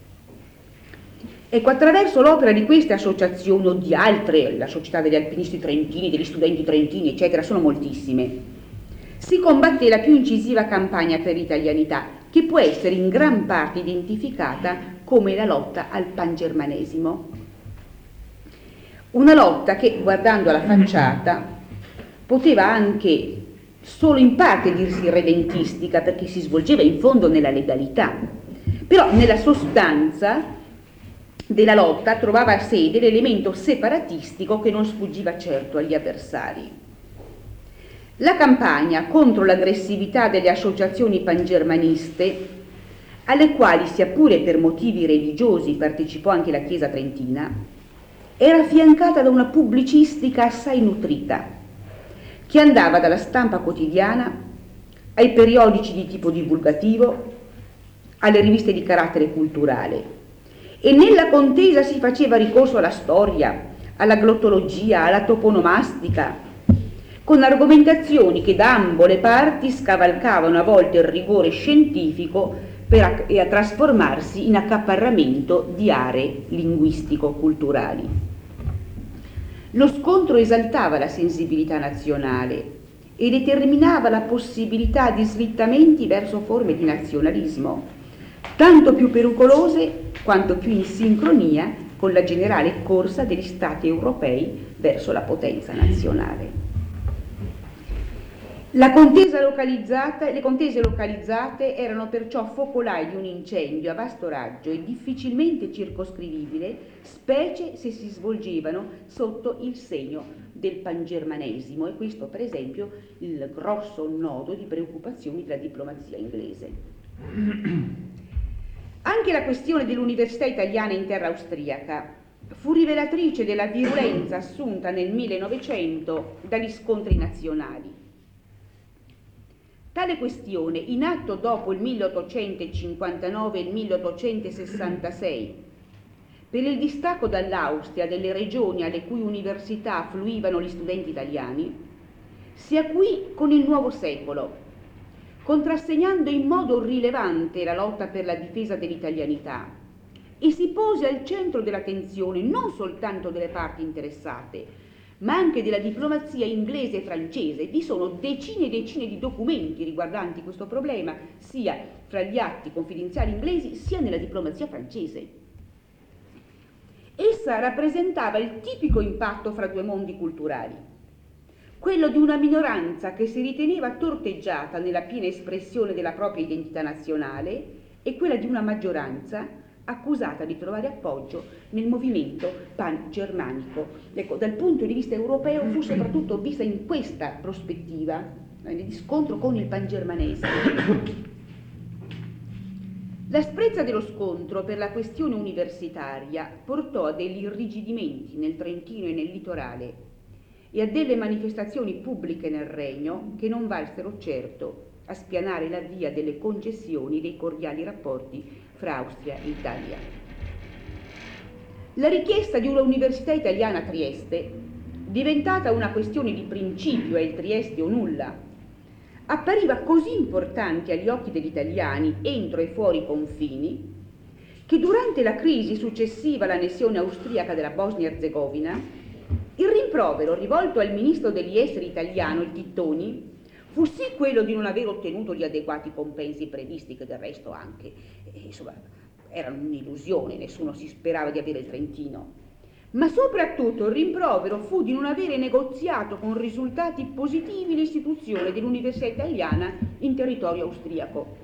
Ecco, attraverso l'opera di queste associazioni o di altre, la Società degli Alpinisti Trentini, degli Studenti Trentini, eccetera, sono moltissime, si combatté la più incisiva campagna per l'italianità, che può essere in gran parte identificata come la lotta al pangermanesimo. Una lotta che, guardando alla facciata, poteva anche solo in parte dirsi redentistica, perché si svolgeva in fondo nella legalità, però nella sostanza della lotta trovava sede l'elemento separatistico che non sfuggiva certo agli avversari. La campagna contro l'aggressività delle associazioni pangermaniste, alle quali sia pure per motivi religiosi partecipò anche la Chiesa trentina, era affiancata da una pubblicistica assai nutrita, che andava dalla stampa quotidiana ai periodici di tipo divulgativo, alle riviste di carattere culturale, e nella contesa si faceva ricorso alla storia, alla glottologia, alla toponomastica, con argomentazioni che da ambo le parti scavalcavano a volte il rigore scientifico e a trasformarsi in accaparramento di aree linguistico-culturali. Lo scontro esaltava la sensibilità nazionale e determinava la possibilità di slittamenti verso forme di nazionalismo, tanto più pericolose quanto più in sincronia con la generale corsa degli Stati europei verso la potenza nazionale. Le contese localizzate erano perciò focolai di un incendio a vasto raggio e difficilmente circoscrivibile, specie se si svolgevano sotto il segno del pangermanesimo, e questo per esempio il grosso nodo di preoccupazioni della diplomazia inglese. Anche la questione dell'università italiana in terra austriaca fu rivelatrice della virulenza assunta nel 1900 dagli scontri nazionali. Tale questione, in atto dopo il 1859 e il 1866, per il distacco dall'Austria delle regioni alle cui università affluivano gli studenti italiani, si acuì con il nuovo secolo, contrassegnando in modo rilevante la lotta per la difesa dell'italianità, e si pose al centro dell'attenzione non soltanto delle parti interessate, ma anche della diplomazia inglese e francese. Vi sono decine e decine di documenti riguardanti questo problema, sia fra gli atti confidenziali inglesi sia nella diplomazia francese. Essa rappresentava il tipico impatto fra due mondi culturali, quello di una minoranza che si riteneva torteggiata nella piena espressione della propria identità nazionale e quella di una maggioranza accusata di trovare appoggio nel movimento pan-germanico. Ecco, dal punto di vista europeo fu soprattutto vista in questa prospettiva, di scontro con il pangermanesimo. L'asprezza dello scontro per la questione universitaria portò a degli irrigidimenti nel Trentino e nel litorale e a delle manifestazioni pubbliche nel Regno che non valsero certo a spianare la via delle concessioni dei cordiali rapporti fra Austria e Italia. La richiesta di una università italiana a Trieste, diventata una questione di principio, è il Trieste o nulla, appariva così importante agli occhi degli italiani entro e fuori i confini che durante la crisi successiva all'annessione austriaca della Bosnia-Erzegovina il rimprovero rivolto al ministro degli esteri italiano, il Tittoni, fu sì quello di non aver ottenuto gli adeguati compensi previsti, che del resto anche, insomma, erano un'illusione, nessuno si sperava di avere il Trentino, ma soprattutto il rimprovero fu di non avere negoziato con risultati positivi l'istituzione dell'Università Italiana in territorio austriaco.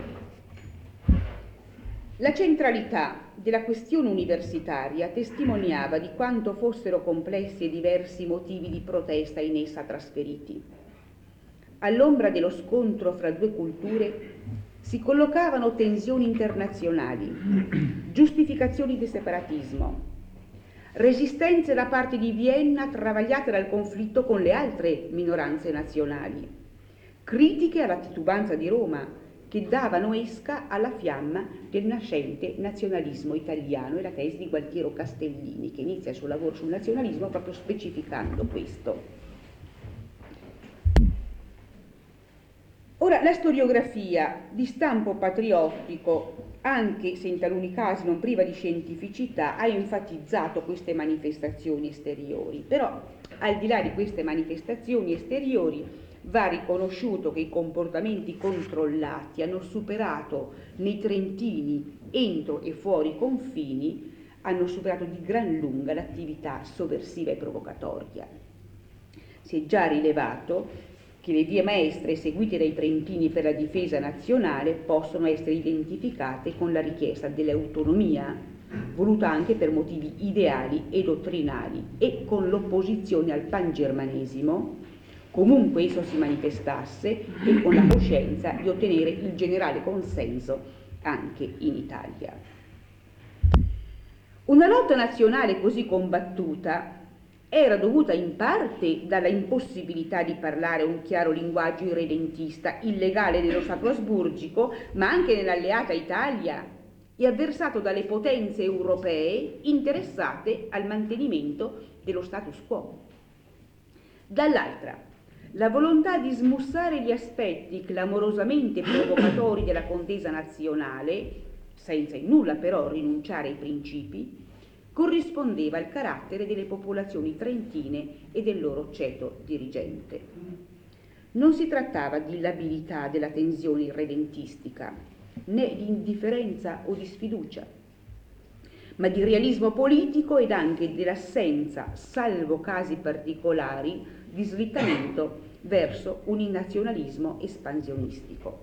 La centralità della questione universitaria testimoniava di quanto fossero complessi e diversi i motivi di protesta in essa trasferiti. All'ombra dello scontro fra due culture si collocavano tensioni internazionali, giustificazioni del separatismo, resistenze da parte di Vienna travagliate dal conflitto con le altre minoranze nazionali, critiche alla titubanza di Roma che davano esca alla fiamma del nascente nazionalismo italiano, e la tesi di Gualtiero Castellini, che inizia il suo lavoro sul nazionalismo proprio specificando questo. Ora, la storiografia di stampo patriottico, anche se in taluni casi non priva di scientificità, ha enfatizzato queste manifestazioni esteriori. Però, al di là di queste manifestazioni esteriori, va riconosciuto che i comportamenti controllati hanno superato nei trentini, entro e fuori i confini, hanno superato di gran lunga l'attività sovversiva e provocatoria. Si è già rilevato che le vie maestre seguite dai trentini per la difesa nazionale possono essere identificate con la richiesta dell'autonomia, voluta anche per motivi ideali e dottrinali, e con l'opposizione al pangermanesimo, comunque esso si manifestasse, e con la coscienza di ottenere il generale consenso anche in Italia. Una lotta nazionale così combattuta era dovuta in parte dalla impossibilità di parlare un chiaro linguaggio irredentista, illegale dello Stato asburgico, ma anche nell'alleata Italia, e avversato dalle potenze europee interessate al mantenimento dello status quo. Dall'altra, la volontà di smussare gli aspetti clamorosamente provocatori della contesa nazionale, senza in nulla però rinunciare ai principi, corrispondeva al carattere delle popolazioni trentine e del loro ceto dirigente. Non si trattava di labilità della tensione irredentistica, né di indifferenza o di sfiducia, ma di realismo politico ed anche dell'assenza, salvo casi particolari, di slittamento verso un nazionalismo espansionistico.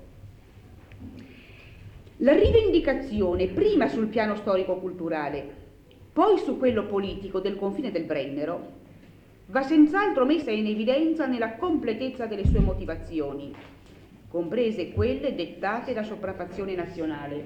La rivendicazione, prima sul piano storico-culturale, poi su quello politico del confine del Brennero, va senz'altro messa in evidenza nella completezza delle sue motivazioni, comprese quelle dettate da sopraffazione nazionale.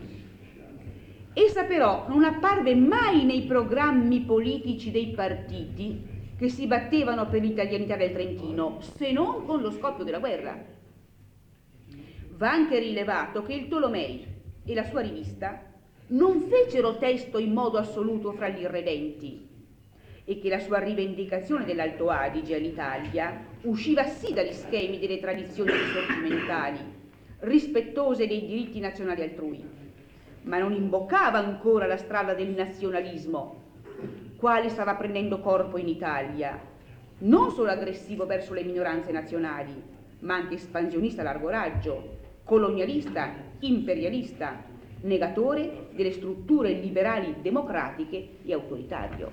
Essa però non apparve mai nei programmi politici dei partiti che si battevano per l'italianità del Trentino, se non con lo scoppio della guerra. Va anche rilevato che il Tolomei e la sua rivista non fecero testo in modo assoluto fra gli irredenti, e che la sua rivendicazione dell'Alto Adige all'Italia usciva sì dagli schemi delle tradizioni risorgimentali, rispettose dei diritti nazionali altrui, ma non imboccava ancora la strada del nazionalismo, quale stava prendendo corpo in Italia, non solo aggressivo verso le minoranze nazionali, ma anche espansionista a largo raggio, colonialista, imperialista, negatore delle strutture liberali democratiche e autoritario.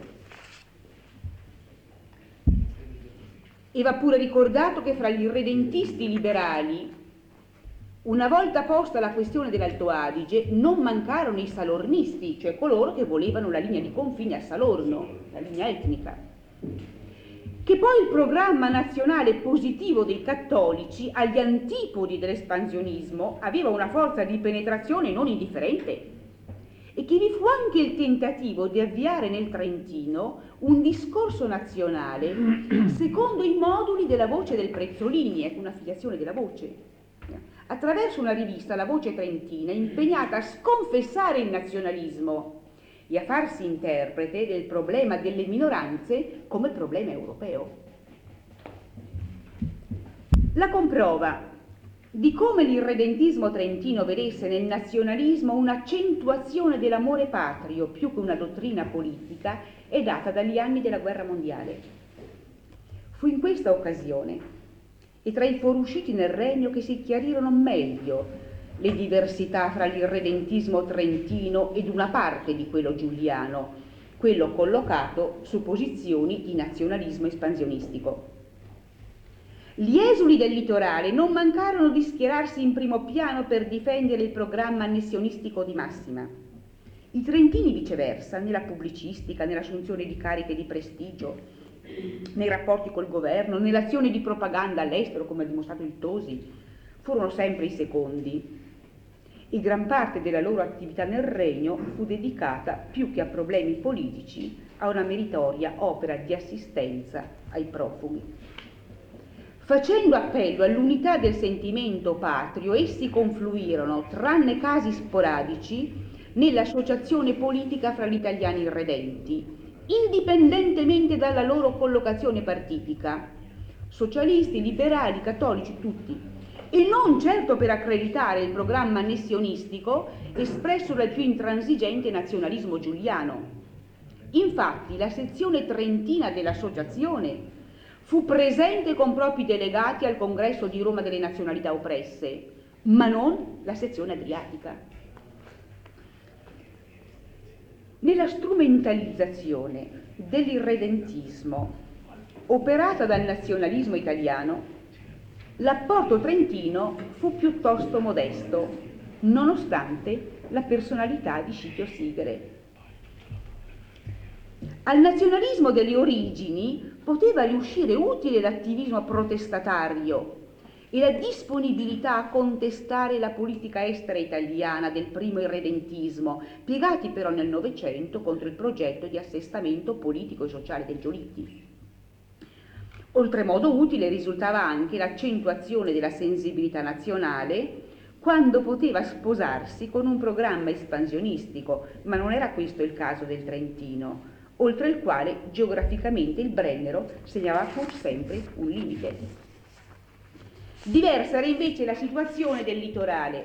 E va pure ricordato che fra gli irredentisti liberali Una volta posta la questione dell'Alto Adige, non mancarono i salornisti, cioè coloro che volevano la linea di confine a Salorno, la linea etnica. Che poi il programma nazionale positivo dei cattolici, agli antipodi dell'espansionismo, aveva una forza di penetrazione non indifferente, e che vi fu anche il tentativo di avviare nel Trentino un discorso nazionale secondo i moduli della Voce del Prezzolini, ecco una filiazione della Voce, attraverso una rivista, La Voce Trentina, impegnata a sconfessare il nazionalismo e a farsi interprete del problema delle minoranze come problema europeo. La comprova di come l'irredentismo trentino vedesse nel nazionalismo un'accentuazione dell'amore patrio più che una dottrina politica è data dagli anni della guerra mondiale. Fu in questa occasione e tra i fuoriusciti nel regno che si chiarirono meglio le diversità fra l'irredentismo trentino ed una parte di quello giuliano, quello collocato su posizioni di nazionalismo espansionistico. Gli esuli del litorale non mancarono di schierarsi in primo piano per difendere il programma annessionistico di Massima. I trentini viceversa, nella pubblicistica, nell'assunzione di cariche di prestigio, nei rapporti col governo, nell'azione di propaganda all'estero, come ha dimostrato il Tosi, furono sempre i secondi. E gran parte della loro attività nel regno fu dedicata, più che a problemi politici, a una meritoria opera di assistenza ai profughi. Facendo appello all'unità del sentimento patrio, essi confluirono, tranne casi sporadici, nell'associazione politica fra gli italiani irredenti, indipendentemente dalla loro collocazione partitica, socialisti, liberali, cattolici, tutti, e non certo per accreditare il programma annessionistico espresso dal più intransigente nazionalismo giuliano. Infatti la sezione trentina dell'associazione fu presente con propri delegati al congresso di Roma delle nazionalità oppresse, ma non la sezione adriatica. Nella strumentalizzazione dell'irredentismo operata dal nazionalismo italiano, l'apporto trentino fu piuttosto modesto, nonostante la personalità di Scipio Sigere. Al nazionalismo delle origini poteva riuscire utile l'attivismo protestatario e la disponibilità a contestare la politica estera italiana del primo irredentismo, piegati però nel Novecento contro il progetto di assestamento politico e sociale del Giolitti. Oltremodo utile risultava anche l'accentuazione della sensibilità nazionale quando poteva sposarsi con un programma espansionistico, ma non era questo il caso del Trentino, oltre il quale geograficamente il Brennero segnava pur sempre un limite. Diversa era invece la situazione del litorale,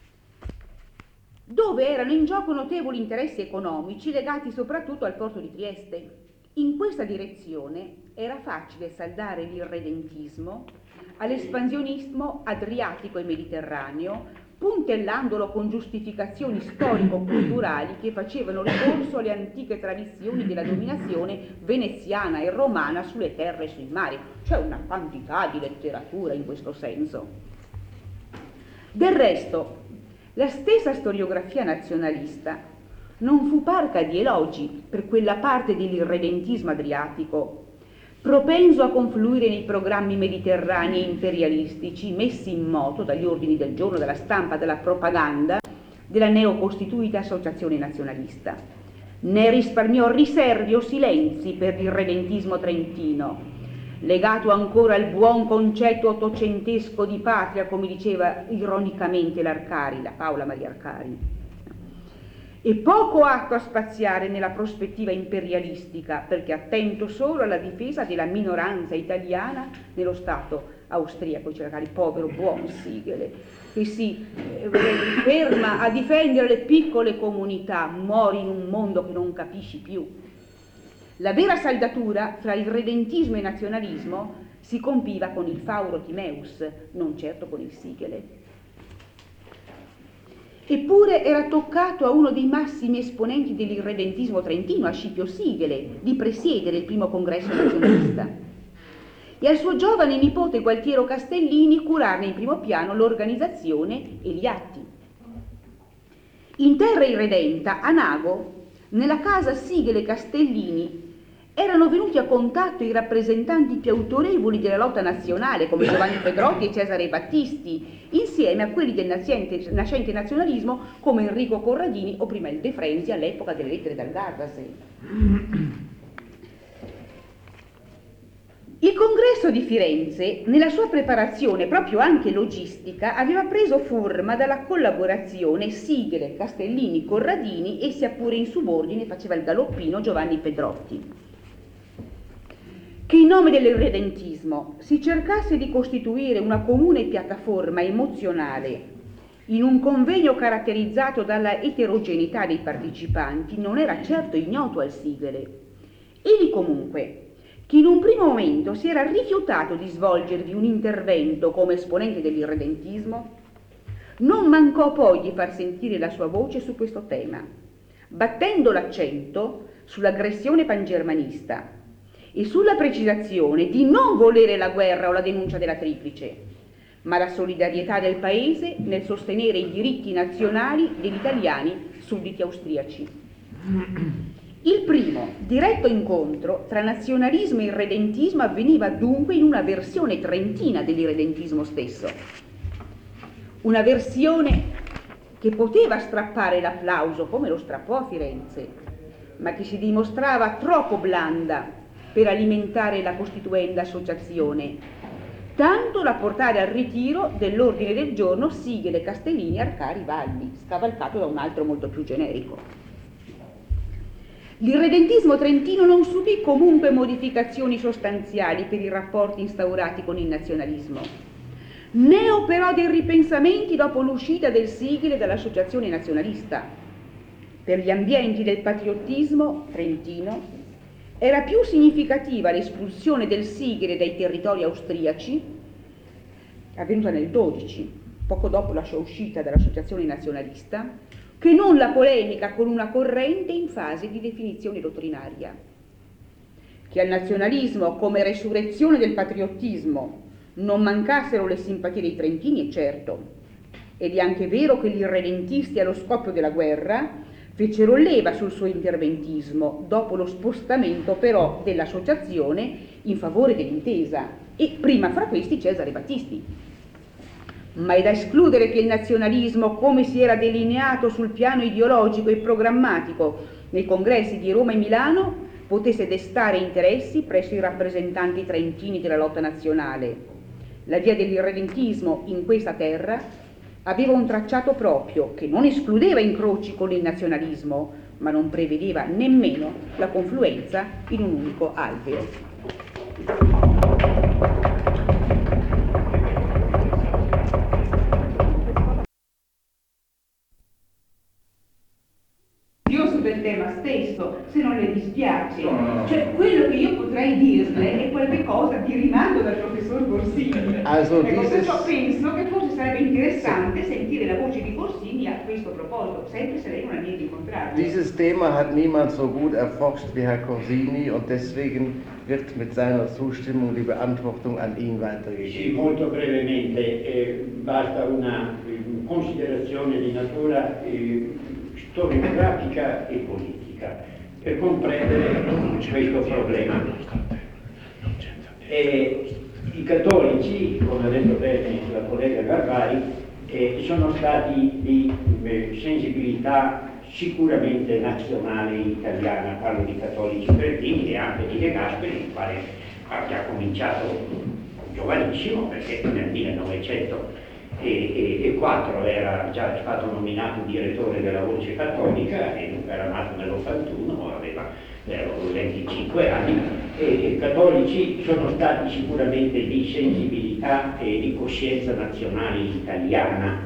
dove erano in gioco notevoli interessi economici legati soprattutto al porto di Trieste. In questa direzione era facile saldare l'irredentismo all'espansionismo adriatico e mediterraneo, puntellandolo con giustificazioni storico-culturali che facevano ricorso alle antiche tradizioni della dominazione veneziana e romana sulle terre e sui mari. C'è una quantità di letteratura in questo senso. Del resto, la stessa storiografia nazionalista non fu parca di elogi per quella parte dell'irredentismo adriatico, propenso a confluire nei programmi mediterranei e imperialistici messi in moto dagli ordini del giorno, dalla stampa, dalla propaganda della neocostituita associazione nazionalista. Ne risparmiò riservi o silenzi per l'irredentismo trentino, legato ancora al buon concetto ottocentesco di patria, come diceva ironicamente l'Arcari, la Paola Maria Arcari, e poco atto a spaziare nella prospettiva imperialistica, perché attento solo alla difesa della minoranza italiana nello Stato austriaco. C'era il povero buon Sigele che si ferma a difendere le piccole comunità, muori in un mondo che non capisci più. La vera saldatura fra irredentismo e nazionalismo si compiva con il Fauro Timeus, non certo con il Sigele. Eppure era toccato a uno dei massimi esponenti dell'irredentismo trentino, a Scipio Sigele, di presiedere il primo congresso nazionalista. e al suo giovane nipote Gualtiero Castellini curarne in primo piano l'organizzazione e gli atti. In terra irredenta, a Nago, nella casa Sigele Castellini, erano venuti a contatto i rappresentanti più autorevoli della lotta nazionale, come Giovanni Pedrotti e Cesare Battisti, insieme a quelli del nascente nazionalismo come Enrico Corradini o prima il De Frenzi all'epoca delle lettere dal Gardasee. Il congresso di Firenze, nella sua preparazione proprio anche logistica, aveva preso forma dalla collaborazione Sigele, Castellini, Corradini e sia pure in subordine faceva il galoppino Giovanni Pedrotti. Che in nome dell'irredentismo si cercasse di costituire una comune piattaforma emozionale in un convegno caratterizzato dalla eterogeneità dei partecipanti non era certo ignoto al Sigele. Egli comunque, che in un primo momento si era rifiutato di svolgervi un intervento come esponente dell'irredentismo, non mancò poi di far sentire la sua voce su questo tema, battendo l'accento sull'aggressione pangermanista e sulla precisazione di non volere la guerra o la denuncia della Triplice, ma la solidarietà del Paese nel sostenere i diritti nazionali degli italiani sudditi austriaci. Il primo, diretto incontro tra nazionalismo e irredentismo avveniva dunque in una versione trentina dell'irredentismo stesso. Una versione che poteva strappare l'applauso, come lo strappò a Firenze, ma che si dimostrava troppo blanda per alimentare la costituenda associazione, tanto da portare al ritiro dell'ordine del giorno Sigele Castellini Arcari Valli, scavalcato da un altro molto più generico. L'irredentismo trentino non subì comunque modificazioni sostanziali per i rapporti instaurati con il nazionalismo, né operò dei ripensamenti dopo l'uscita del Sigele dall'associazione nazionalista. Per gli ambienti del patriottismo trentino era più significativa l'espulsione del Sigele dai territori austriaci, avvenuta nel 12, poco dopo la sua uscita dall'associazione nazionalista, che non la polemica con una corrente in fase di definizione dottrinaria. Che al nazionalismo come resurrezione del patriottismo non mancassero le simpatie dei trentini è certo, ed è anche vero che gli irredentisti allo scoppio della guerra fecero leva sul suo interventismo dopo lo spostamento però dell'associazione in favore dell'intesa e prima fra questi Cesare Battisti. Ma è da escludere che il nazionalismo, come si era delineato sul piano ideologico e programmatico nei congressi di Roma e Milano, potesse destare interessi presso i rappresentanti trentini della lotta nazionale. La via dell'irredentismo in questa terra aveva un tracciato proprio che non escludeva incroci con il nazionalismo, ma non prevedeva nemmeno la confluenza in un unico alveo. Del tema stesso, se non le dispiace. Cioè, quello che io potrei dirle è qualche cosa di rimando dal professor Borsini. Perciò penso che forse sarebbe interessante sentire la voce di Borsini a questo proposito, sempre se lei non ha niente in contrario. Dieses Thema hat niemand so gut erforscht wie Herr Corsini und deswegen wird mit seiner Zustimmung die Beantwortung an ihn weitergegeben. Sì, molto brevemente, basta una considerazione di natura storiografica e politica per comprendere questo problema. I cattolici, come ha detto bene la collega Garvari, sono stati di sensibilità sicuramente nazionale italiana, parlo di cattolici trentini e anche di De Gasperi, il quale ha già cominciato giovanissimo perché nel 1904 era già stato nominato direttore della Voce Cattolica e era nato nell'81, aveva 25 anni e i cattolici sono stati sicuramente di sensibilità e di coscienza nazionale italiana,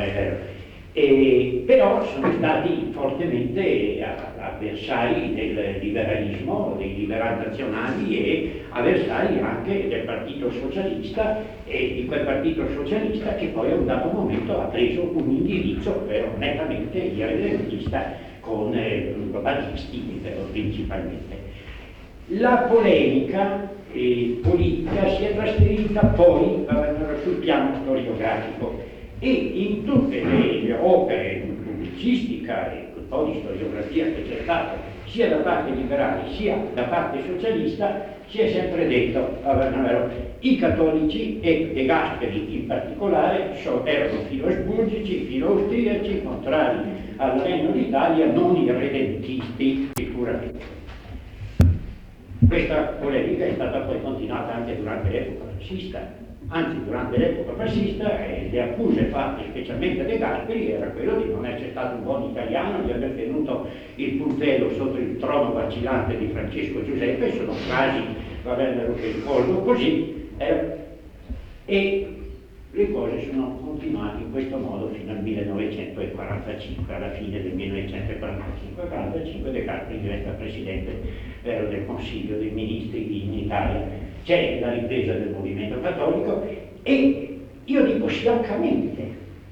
però sono stati fortemente avversari del liberalismo, dei liberali nazionali e avversari anche del Partito Socialista e di quel Partito Socialista che poi a un dato momento ha preso un indirizzo nettamente irredentista con Battisti principalmente. La polemica politica si è trasferita poi sul piano storiografico, e in tutte le opere pubblicistica e un po' di storiografia che c'è stata sia da parte liberale sia da parte socialista si è sempre detto i cattolici e De Gasperi in particolare erano filo-asburgici, filo-austriaci, contrari al Regno d'Italia, non i redentisti sicuramente. Questa polemica è stata poi continuata anche durante l'epoca fascista, anzi durante l'epoca fascista le accuse fatte specialmente a De Gasperi era quello di non essere stato un buon italiano, di aver tenuto il puntello sotto il trono vacillante di Francesco Giuseppe, sono frasi che ricordo così, e le cose sono continuate in questo modo fino al 1945, alla fine del 1945 De Gasperi diventa presidente del Consiglio dei Ministri in Italia, c'è la ripresa del movimento cattolico e io dico sciaccamente,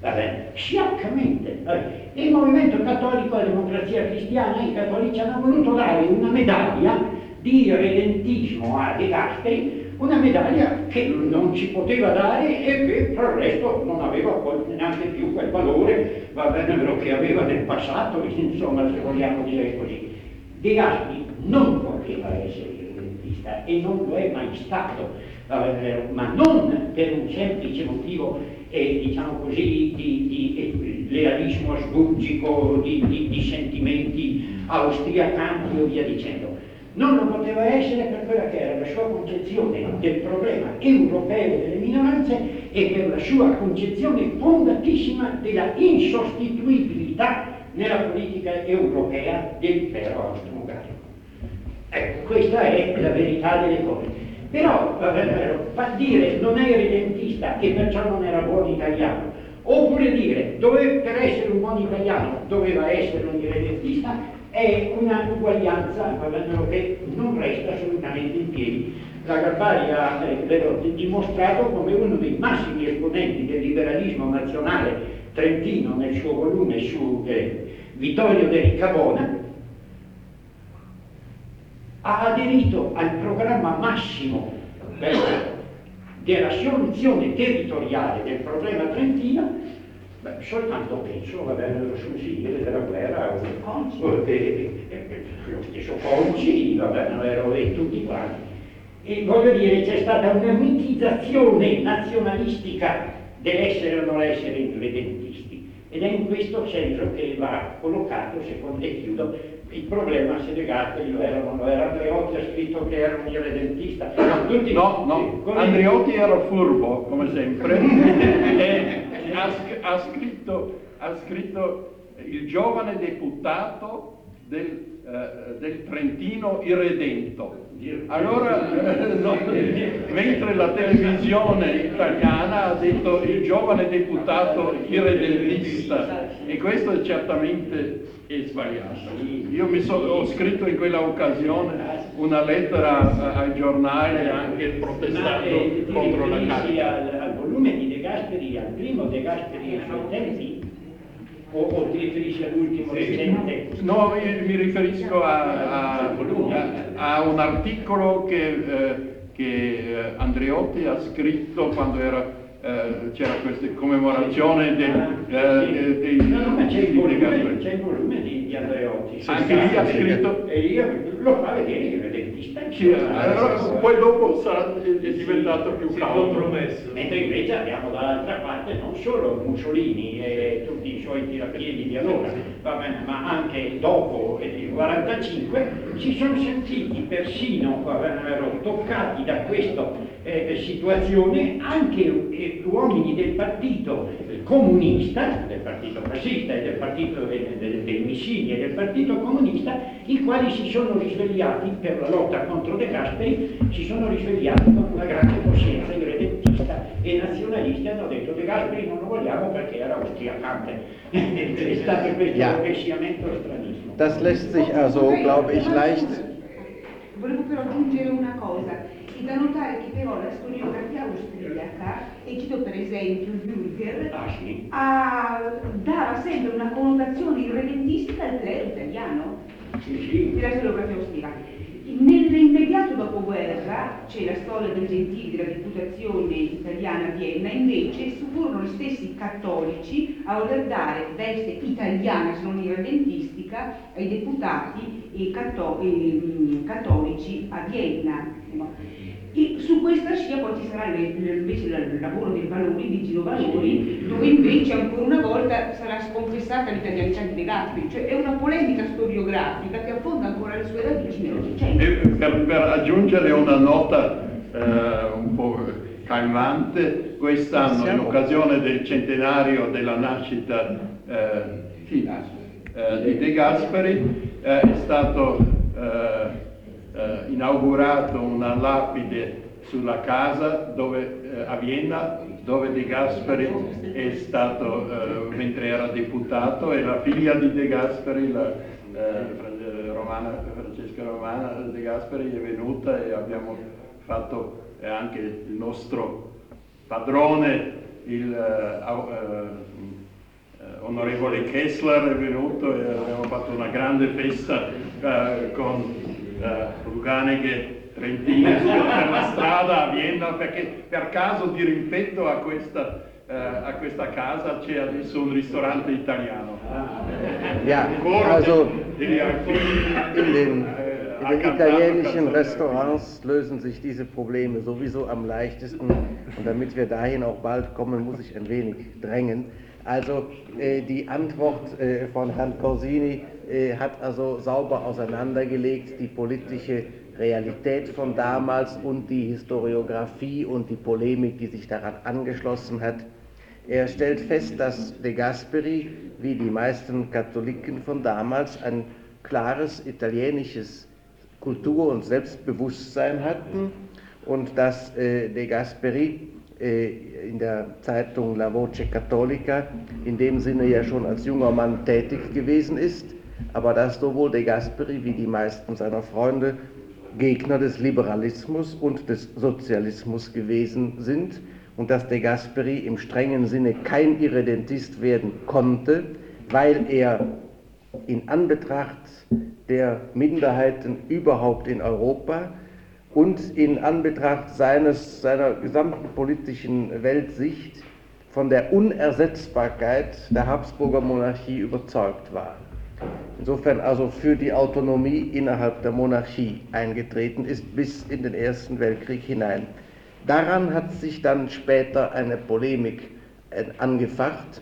il movimento cattolico, la democrazia cristiana, i cattolici hanno voluto dare una medaglia di redentismo a De Gasperi, una medaglia che non ci poteva dare e che per il resto non aveva poi neanche più quel valore che aveva nel passato, insomma, se vogliamo dire così. De Gasperi non poteva essere redentista e non lo è mai stato, ma non per un semplice motivo diciamo così di lealismo asburgico, di sentimenti austriacanti o via dicendo. Non lo poteva essere per quella che era la sua concezione del problema europeo delle minoranze e per la sua concezione fondatissima della insostituibilità nella politica europea dell'impero austro-ungarico. Ecco, questa è la verità delle cose. Però dire non è redentista e perciò non era buon italiano, oppure dire per essere un buon italiano doveva essere un irredentista, è una uguaglianza che non resta assolutamente in piedi. La Garbari ha dimostrato come uno dei massimi esponenti del liberalismo nazionale trentino nel suo volume su Vittorio de Riccabona ha aderito al programma massimo della soluzione territoriale del problema trentino. Soltanto penso sul finire della guerra lo stesso Conci e tutti quanti, e voglio dire c'è stata una mitizzazione nazionalistica dell'essere o non essere redentisti, ed è in questo senso che va collocato, secondo e chiudo, il problema se De Gasperi lo era o non lo era. Andreotti ha scritto che era un irredentista. Andreotti era furbo, come sempre, e ha scritto il giovane deputato del Trentino irredento. Allora, mentre la televisione italiana ha detto il giovane deputato irredentista, e questo certamente è sbagliato. Io ho scritto in quella occasione una lettera ai giornali anche protestando contro la carica. Al volume di De Gasperi, al primo De Gasperi ai suoi tempi, o ti riferisci all'ultimo recente? No, io mi riferisco a un articolo che Andreotti ha scritto quando c'era questa commemorazione dei ma c'è il volume di Andreotti. Anche lì ha scritto. E io lo fa vedere il redentista. Poi dopo è diventato più caldo. Mentre invece abbiamo dall'altra parte non solo Mussolini e tutti i suoi tirapiedi di allora, ma anche dopo il 45 si sono sentiti persino toccati da questa situazione anche uomini del partito comunista, del partito fascista e del partito dei Missini e del partito comunista, i quali si sono risvegliati per la lotta contro De Gasperi, si sono risvegliati con una grande coscienza irredentista e nazionalisti, hanno detto De Gasperi non lo vogliamo perché era austriacante. È stato questo rovesciamento stranissimo. Das lässt sich also, glaube ich, leicht. Volevo però aggiungere una cosa. È da notare che però la storiografia austriaca, e cito per esempio Bürger, dava sempre una connotazione irredentistica al clero italiano della storiografia austriaca. Nell'immediato dopoguerra c'è la storia del Gentili della Deputazione Italiana a Vienna, invece furono gli stessi cattolici a voler dare veste italiana, se non irredentistica, ai deputati cattolici a Vienna. E su questa scia poi ci sarà invece il lavoro dei valori, di Gino Valori, dove invece ancora una volta sarà sconfessata l'italianità di De Gasperi, cioè è una polemica storiografica che affonda ancora le sue radici nell'Ottocento. Per aggiungere una nota un po' calmante, quest'anno in occasione del centenario della nascita di De Gasperi è stato inaugurato una lapide sulla casa a Vienna, dove De Gasperi è stato mentre era deputato, e la figlia di De Gasperi, Francesca Romana De Gasperi, è venuta, e abbiamo fatto anche il nostro padrone, onorevole Kessler è venuto, e abbiamo fatto una grande festa con Ruganeghe Trentini per la strada a Vienna, perché per caso di rimpetto a questa casa c'è adesso un ristorante italiano. Ja, also in den italienischen Restaurants lösen sich diese Probleme sowieso am leichtesten, und damit wir dahin auch bald kommen, muss ich ein wenig drängen. Also die Antwort von Herrn Corsini hat also sauber auseinandergelegt die politische Realität von damals und die Historiographie und die Polemik, die sich daran angeschlossen hat. Er stellt fest, dass De Gasperi, wie die meisten Katholiken von damals, ein klares italienisches Kultur- und Selbstbewusstsein hatten, und dass De Gasperi in der Zeitung La Voce Cattolica in dem Sinne ja schon als junger Mann tätig gewesen ist, aber dass sowohl De Gasperi wie die meisten seiner Freunde Gegner des Liberalismus und des Sozialismus gewesen sind, und dass De Gasperi im strengen Sinne kein Irredentist werden konnte, weil er in Anbetracht der Minderheiten überhaupt in Europa und in Anbetracht seiner gesamten politischen Weltsicht von der Unersetzbarkeit der Habsburger Monarchie überzeugt war. Insofern also für die Autonomie innerhalb der Monarchie eingetreten ist bis in den Ersten Weltkrieg hinein. Daran hat sich dann später eine Polemik angefacht,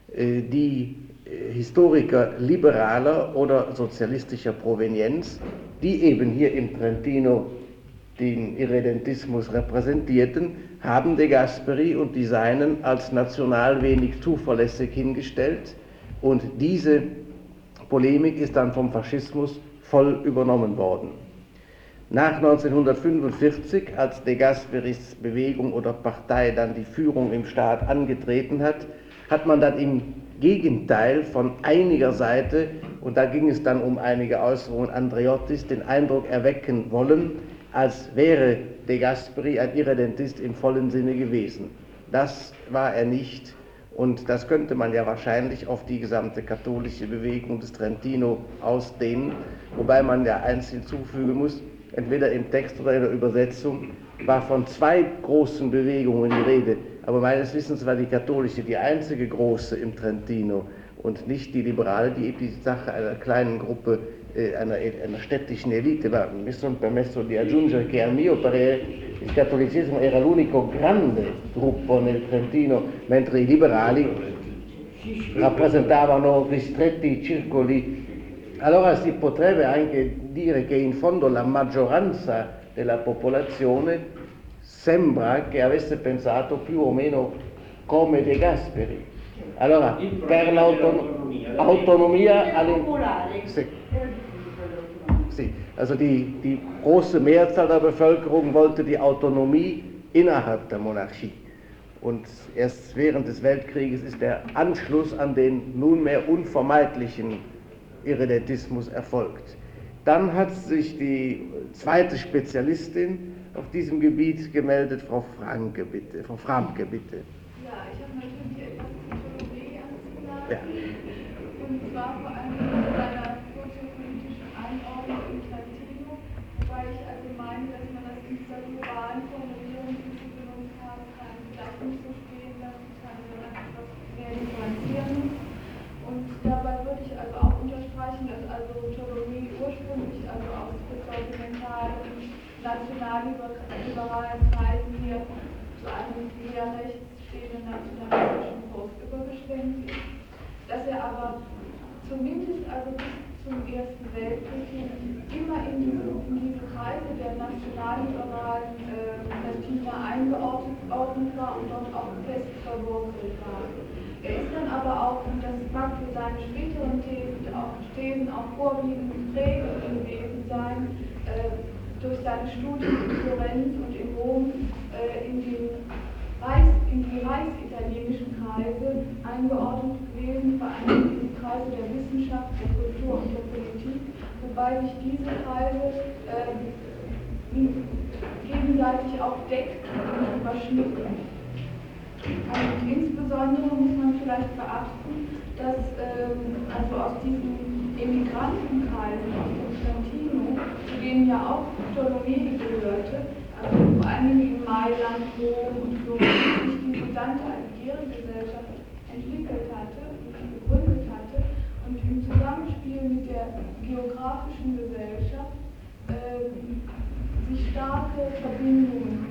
die Historiker liberaler oder sozialistischer Provenienz, die eben hier im Trentino den Irredentismus repräsentierten, haben De Gasperi und die Seinen als national wenig zuverlässig hingestellt, und diese Polemik ist dann vom Faschismus voll übernommen worden. Nach 1945, als De Gasperis Bewegung oder Partei dann die Führung im Staat angetreten hat, hat man dann im Gegenteil von einiger Seite, und da ging es dann um einige Äußerungen Andreottis, den Eindruck erwecken wollen, als wäre De Gasperi ein Irredentist im vollen Sinne gewesen. Das war er nicht, und das könnte man ja wahrscheinlich auf die gesamte katholische Bewegung des Trentino ausdehnen, wobei man ja eins hinzufügen muss: entweder im Text oder in der Übersetzung war von zwei großen Bewegungen die Rede, aber meines Wissens war die katholische die einzige große im Trentino und nicht die liberale, die Sache einer kleinen Gruppe, einer städtischen Elite war. Mi sono permesso di aggiungere che a mio parere il cattolicesimo era l'unico grande gruppo nel Trentino, mentre i liberali rappresentavano ristretti circoli. Allora si potrebbe anche dire che in fondo la maggioranza della popolazione sembra che avesse pensato più o meno come De Gasperi. Allora, per l'autonomia sì, also die große Mehrzahl der Bevölkerung wollte die Autonomie innerhalb der Monarchie. Und erst während des Weltkrieges ist der Anschluss an den nunmehr unvermeidlichen Irredentismus erfolgt. Dann hat sich die zweite Spezialistin auf diesem Gebiet gemeldet, Frau Franke, bitte. Frau Framke, bitte. Ja, ich habe natürlich etwas zur Theorie anzulagen. Ja. Und zwar vor allem bei der soziopolitischen Einordnung im Trentino, wobei ich also meine, dass Kreisen hier zu einem eher rechts stehenden nationalistischen Post übergeschwenkt ist, dass er aber zumindest also bis zum Ersten Weltkrieg immer in diese Kreise der nationalliberalen Partien eingeordnet war und dort auch fest verwurzelt war. Er ist dann aber auch, und das mag für seine späteren Thesen auch vorwiegend prägend gewesen sein, durch seine Studien in Florenz und in Rom in die reichsitalienischen Kreise eingeordnet gewesen, vor allem in die Kreise der Wissenschaft, der Kultur und der Politik, wobei sich diese Kreise gegenseitig auch deckten und überschnitten. Und insbesondere muss man vielleicht beachten, dass also aus diesen Emigrantenkreisen, aus dem Trentino, zu denen ja auch Ptolemä gehörte, also vor allem in Mailand, Rom und Florenz, sich die gesamte Alighieri-Gesellschaft entwickelt hatte und gegründet hatte und im Zusammenspiel mit der geografischen Gesellschaft sich starke Verbindungen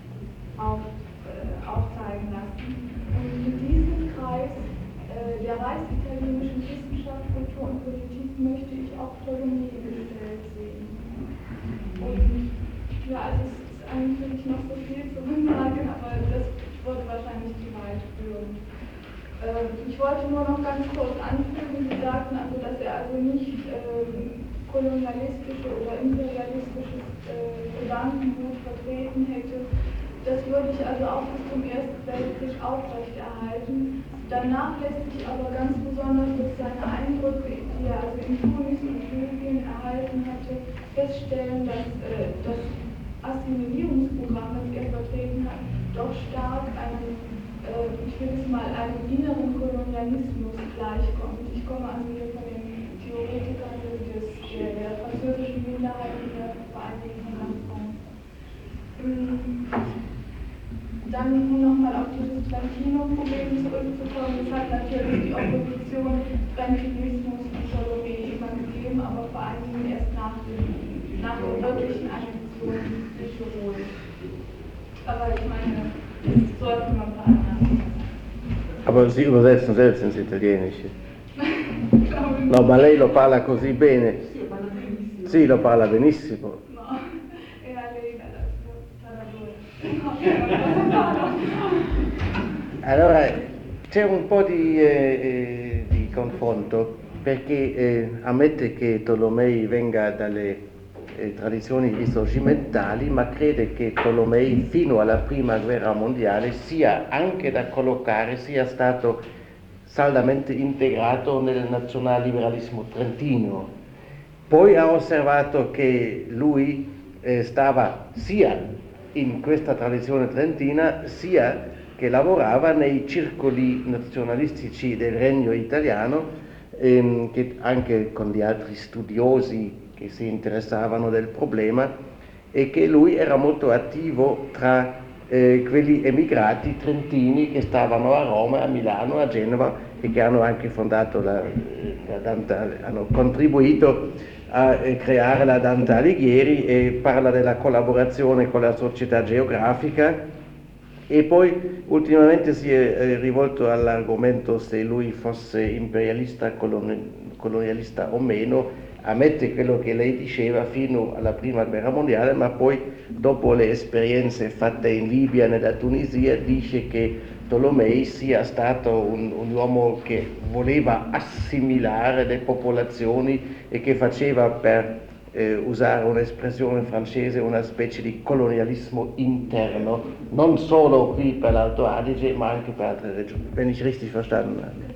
aufzeigen lassen. Und mit diesem Kreis der reichsitalienischen Wissenschaft, Kultur und Politik möchte ich auch Ptolemä gestellt sehen. Und ja, also es ist eigentlich noch so viel zu sagen, aber das würde wahrscheinlich zu weit führen. Ich wollte nur noch ganz kurz anfügen, Sie sagten also, dass er also nicht kolonialistische oder imperialistisches Gedankengut vertreten hätte. Das würde ich also auch bis zum Ersten Weltkrieg aufrechterhalten. Danach lässt sich aber ganz besonders durch seine Eindrücke, die er also in Tunis und Libyen erhalten hatte, feststellen, dass das Assimilierungsprogramm, das er vertreten hat, doch stark einem, ich will es mal, einem inneren Kolonialismus gleichkommt. Ich komme also hier von den Theoretikern der französischen Minderheit in der Vereinigten Landesbank. Dann nochmal auf dieses Trentino-Problem zurückzukommen. Es hat natürlich die Opposition Trentinismus und Ptolemä immer gegeben, aber vor allen Dingen erst nach der wirklichen Annexion durch Tirol. Aber ich meine, das sollte man veranlassen. Aber Sie übersetzen selbst ins Italienische. No, ma lei lo parla così bene. Sì, lo parla benissimo. No, era lei Allora, c'è un po' di confronto, perché ammette che Tolomei venga dalle tradizioni risorgimentali, ma crede che Tolomei fino alla Prima Guerra Mondiale sia anche da collocare, sia stato saldamente integrato nel nazionalliberalismo trentino. Poi ha osservato che lui stava sia in questa tradizione trentina, sia che lavorava nei circoli nazionalistici del Regno Italiano, che anche con gli altri studiosi che si interessavano del problema, e che lui era molto attivo tra quelli emigrati trentini che stavano a Roma, a Milano, a Genova e che hanno anche fondato hanno contribuito a creare la Dante Alighieri, e parla della collaborazione con la Società Geografica. E poi ultimamente si è rivolto all'argomento se lui fosse imperialista, colonialista o meno. Ammette quello che lei diceva fino alla Prima Guerra Mondiale, ma poi dopo le esperienze fatte in Libia e nella Tunisia dice che Tolomei sia stato un uomo che voleva assimilare le popolazioni e che faceva, per usare un'espressione francese, una specie di colonialismo interno, non solo qui per l'Alto Adige ma anche per altre regioni, wenn ich richtig verstanden habe.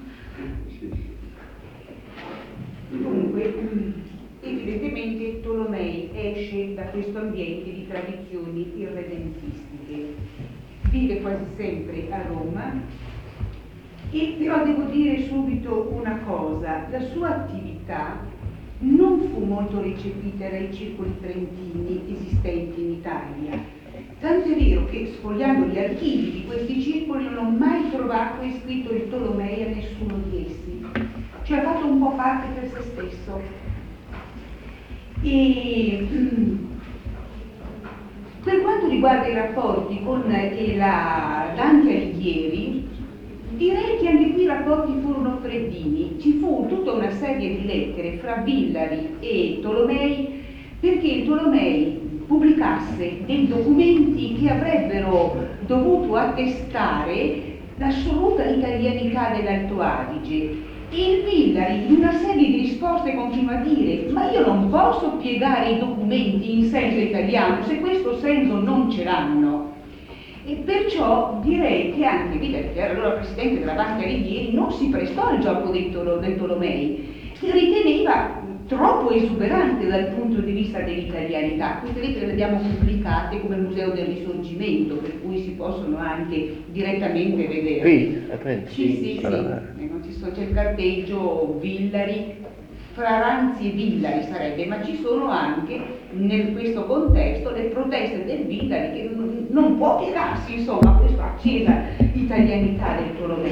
Comunque, evidentemente Tolomei esce da questo ambiente di tradizioni irredentistiche, vive quasi sempre a Roma, e però devo dire subito una cosa: la sua attività non fu molto recepita dai circoli trentini esistenti in Italia, tanto è vero che sfogliando gli archivi di questi circoli non ho mai trovato iscritto il Tolomei a nessuno di essi, cioè ha fatto un po' parte per se stesso. E Per quanto riguarda i rapporti con Dante Alighieri, direi che anche qui i rapporti furono freddini. Ci fu tutta una serie di lettere fra Villari e Tolomei perché il Tolomei pubblicasse dei documenti che avrebbero dovuto attestare l'assoluta italianità dell'Alto Adige. E il Villari in una serie di risposte continua a dire: ma io non posso piegare i documenti in senso italiano se questo senso non ce l'hanno. E perciò direi che anche Villari, che era allora presidente della Banca Alighieri, non si prestò al gioco del Tolomei, che riteneva troppo esuberante dal punto di vista dell'italianità. Queste lettere le abbiamo pubblicate come Museo del Risorgimento, per cui si possono anche direttamente vedere. Qui, a Trento? Sì. C'è il carteggio Villari, fra Ranzi e Villari sarebbe, ma ci sono anche in questo contesto le proteste del Villari che non può piegarsi, insomma, a questa accesa italianità del Tolomei.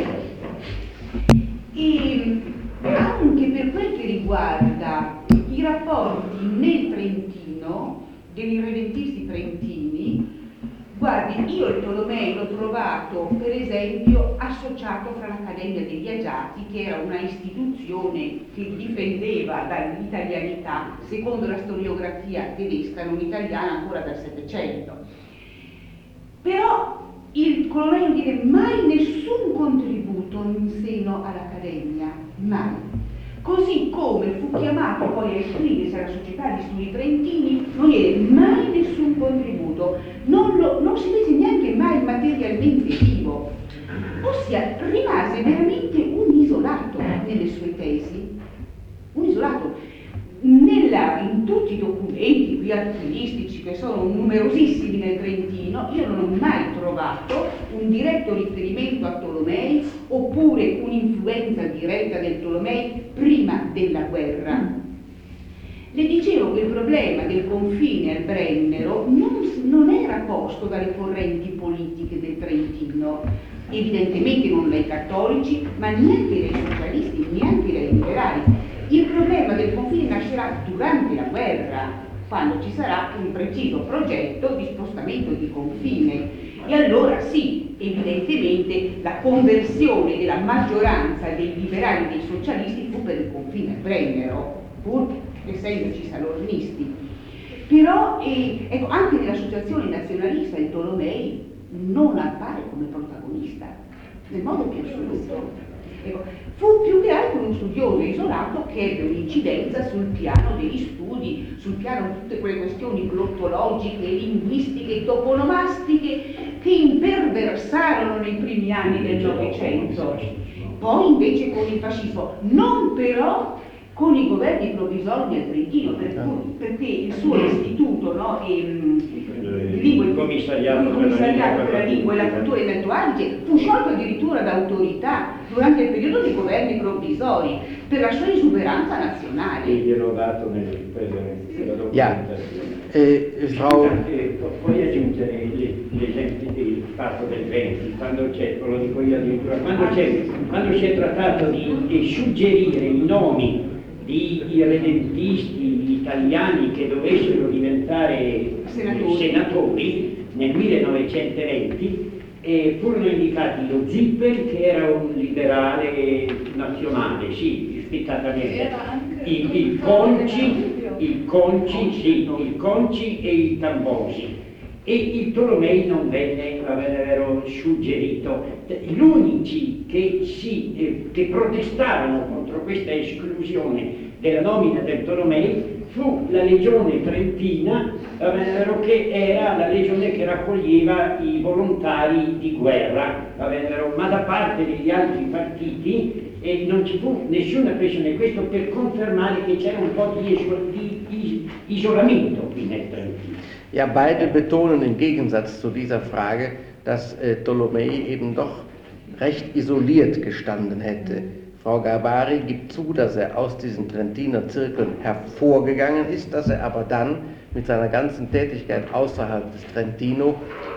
E anche per quel che riguarda i rapporti nel Trentino, degli irredentisti trentini, guardi, io il Tolomei l'ho trovato per esempio associato fra l'Accademia dei Viaggiati, che era una istituzione che difendeva dall'italianità, secondo la storiografia tedesca, non italiana, ancora dal Settecento. Però il Tolomei non diede mai nessun contributo in seno all'Accademia, mai. Così come fu chiamato poi a iscriversi alla Società di Studi Trentini, non diede mai nessun contributo, non si fece neanche mai materialmente vivo, ossia rimase veramente un isolato nelle sue tesi, un isolato. In tutti i documenti qui archivistici, che sono numerosissimi nel Trentino, io non ho mai trovato un diretto riferimento a Tolomei oppure un'influenza diretta del Tolomei prima della guerra. Le dicevo che il problema del confine al Brennero non era posto dalle correnti politiche del Trentino, evidentemente non dai cattolici, ma neanche dai socialisti, neanche dai liberali. Il problema del confine nascerà durante la guerra, quando ci sarà un preciso progetto di spostamento di confine. E allora sì, evidentemente la conversione della maggioranza dei liberali e dei socialisti fu per il confine al Brennero, pur essendoci salornisti. Però ecco, anche nell'associazione nazionalista il Tolomei non appare come protagonista, nel modo più assoluto. Ecco, fu più che altro uno studioso isolato che ebbe un'incidenza sul piano degli studi, sul piano di tutte quelle questioni glottologiche, linguistiche, toponomastiche che imperversarono nei primi anni del Novecento. Poi invece con il fascismo, non però con i governi provvisori del Trentino, perché il suo istituto, no, il commissariato per la lingua e la cultura in Alto Adige fu sciolto addirittura da autorità durante il periodo dei governi provvisori per la sua esuberanza nazionale. E gliel'ho dato nella documentazione. Frau... Puoi aggiungere l'esempio del fatto del 20, quando c'è, lo dico io addirittura, quando si è trattato di suggerire i nomi di irredentisti italiani che dovessero diventare senatori nel 1920, furono indicati lo Zipper, che era un liberale nazionale, sì, spiccatamente, il Conci e il Tambosi. E il Tolomei non vennero suggerito. Gli unici che protestarono contro questa esclusione della nomina del Tolomei fu la Legione Trentina, che era la legione che raccoglieva i volontari di guerra, ma da parte degli altri partiti non ci fu nessuna pressione. Questo per confermare che c'era un po' di isolamento qui nel Trentino. Ja, beide betonen im Gegensatz zu dieser Frage, dass Tolomei eben doch recht isoliert gestanden hätte. Frau Garbari gibt zu, dass aus diesen Trentiner Zirkeln hervorgegangen ist, dass aber dann mit seiner ganzen Tätigkeit außerhalb des Trentino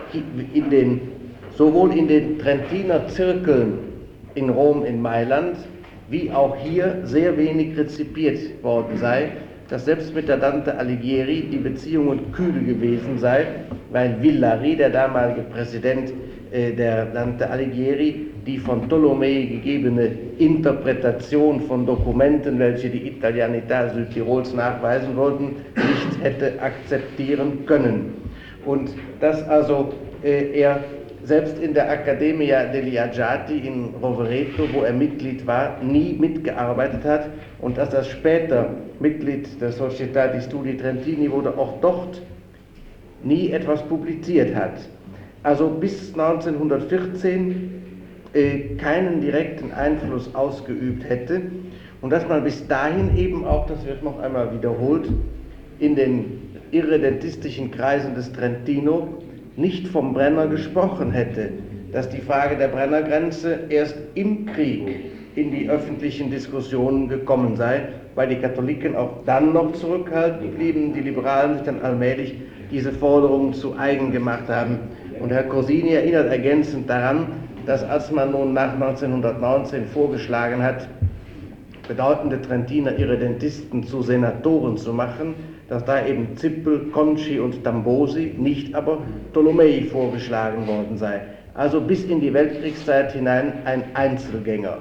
sowohl in den Trentiner Zirkeln in Rom, in Mailand, wie auch hier sehr wenig rezipiert worden sei. dass selbst mit der Dante Alighieri die Beziehungen kühl gewesen sei, weil Villari, der damalige Präsident der Dante Alighieri, die von Tolomei gegebene Interpretation von Dokumenten, welche die Italianità Südtirols nachweisen wollten, nicht hätte akzeptieren können. Und dass also er selbst in der Accademia degli Agiati in Rovereto, wo er Mitglied war, nie mitgearbeitet hat und dass er später Mitglied der Società di Studi Trentini wurde, auch dort nie etwas publiziert hat. Also bis 1914 keinen direkten Einfluss ausgeübt hätte und dass man bis dahin eben auch, das wird noch einmal wiederholt, in den irredentistischen Kreisen des Trentino nicht vom Brenner gesprochen hätte, dass die Frage der Brennergrenze erst im Krieg in die öffentlichen Diskussionen gekommen sei, weil die Katholiken auch dann noch zurückhaltend blieben, die Liberalen sich dann allmählich diese Forderungen zu eigen gemacht haben. Und Herr Corsini erinnert ergänzend daran, dass als man nun nach 1919 vorgeschlagen hat, bedeutende Trentiner Irredentisten zu Senatoren zu machen, dass da eben Zippel, Conci und Tambosi, nicht aber Tolomei vorgeschlagen worden sei. Also bis in die Weltkriegszeit hinein ein Einzelgänger.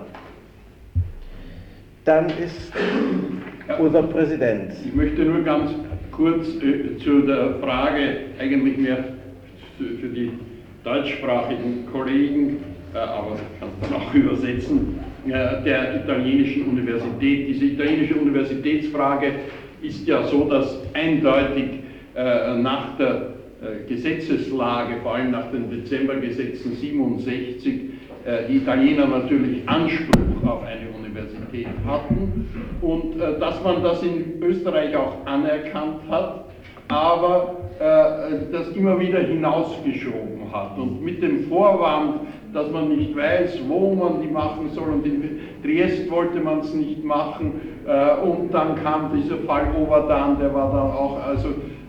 Dann ist unser Präsident. Ich möchte nur ganz kurz zu der Frage, eigentlich mehr für die deutschsprachigen Kollegen, aber ich kann es dann auch übersetzen, der italienischen Universität. Diese italienische Universitätsfrage ist ja so, dass eindeutig nach der Gesetzeslage, vor allem nach den Dezembergesetzen 67, die Italiener natürlich Anspruch auf eine Universität hatten und dass man das in Österreich auch anerkannt hat, aber das immer wieder hinausgeschoben hat und mit dem Vorwand, dass man nicht weiß, wo man die machen soll und in Triest wollte man es nicht machen und dann kam dieser Fall Oberdan, der war dann auch also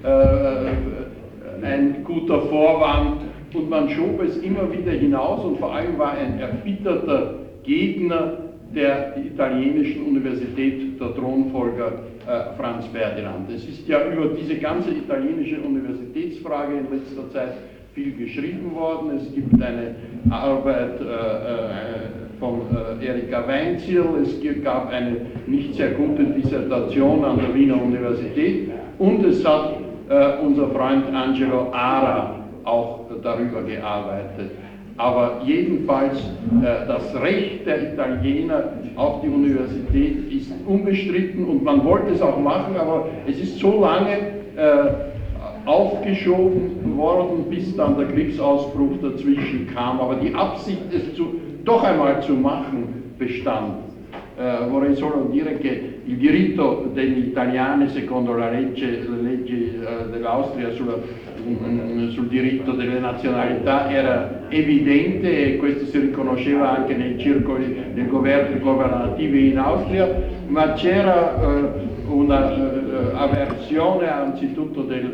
ein guter Vorwand und man schob es immer wieder hinaus und vor allem war ein erbitterter Gegner der italienischen Universität der Thronfolger Franz Ferdinand. Es ist ja über diese ganze italienische Universitätsfrage in letzter Zeit viel geschrieben worden. Es gibt eine Arbeit von Erika Weinzierl, es gab eine nicht sehr gute Dissertation an der Wiener Universität und es hat unser Freund Angelo Ara auch darüber gearbeitet. Aber jedenfalls das Recht der Italiener auf die Universität ist unbestritten und man wollte es auch machen, aber es ist so lange aufgeschoben worden, bis dann der Kriegsausbruch dazwischen kam. Aber die Absicht, es doch einmal zu machen, bestand. Vorrei solo dire che il diritto degli italiani secondo le leggi dell'Austria sul diritto delle nazionalità era evidente e questo si riconosceva anche nei circoli del governo governativi in Austria, ma c'era una avversione anzitutto del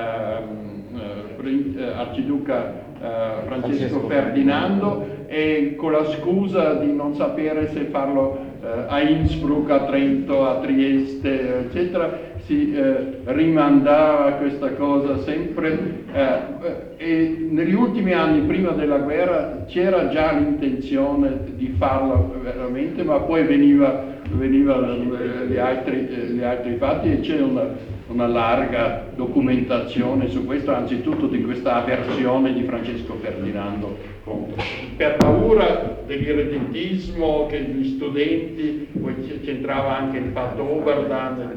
arciduca Francesco Ferdinando e con la scusa di non sapere se farlo a Innsbruck, a Trento, a Trieste, eccetera, si rimandava questa cosa sempre e negli ultimi anni prima della guerra c'era già l'intenzione di farlo veramente, ma poi venivano gli altri fatti e c'è una larga documentazione su questo, anzitutto di questa avversione di Francesco Ferdinando per paura dell'irredentismo che gli studenti, poi c'entrava anche il fatto Oberdan.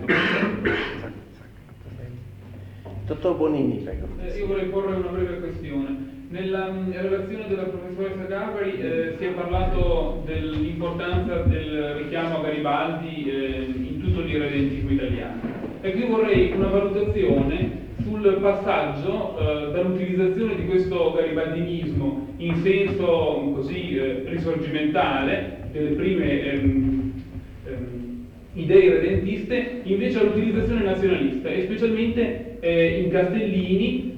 Dottor Bonini, prego. Io vorrei porre una breve questione. Nella relazione della professoressa Garbari si è parlato dell'importanza del richiamo a Garibaldi in tutto l'irredentismo italiano. Ecco, io vorrei una valutazione sul passaggio dall'utilizzazione di questo garibaldinismo in senso così risorgimentale, delle prime idee irredentiste, invece all'utilizzazione nazionalista, e specialmente in Castellini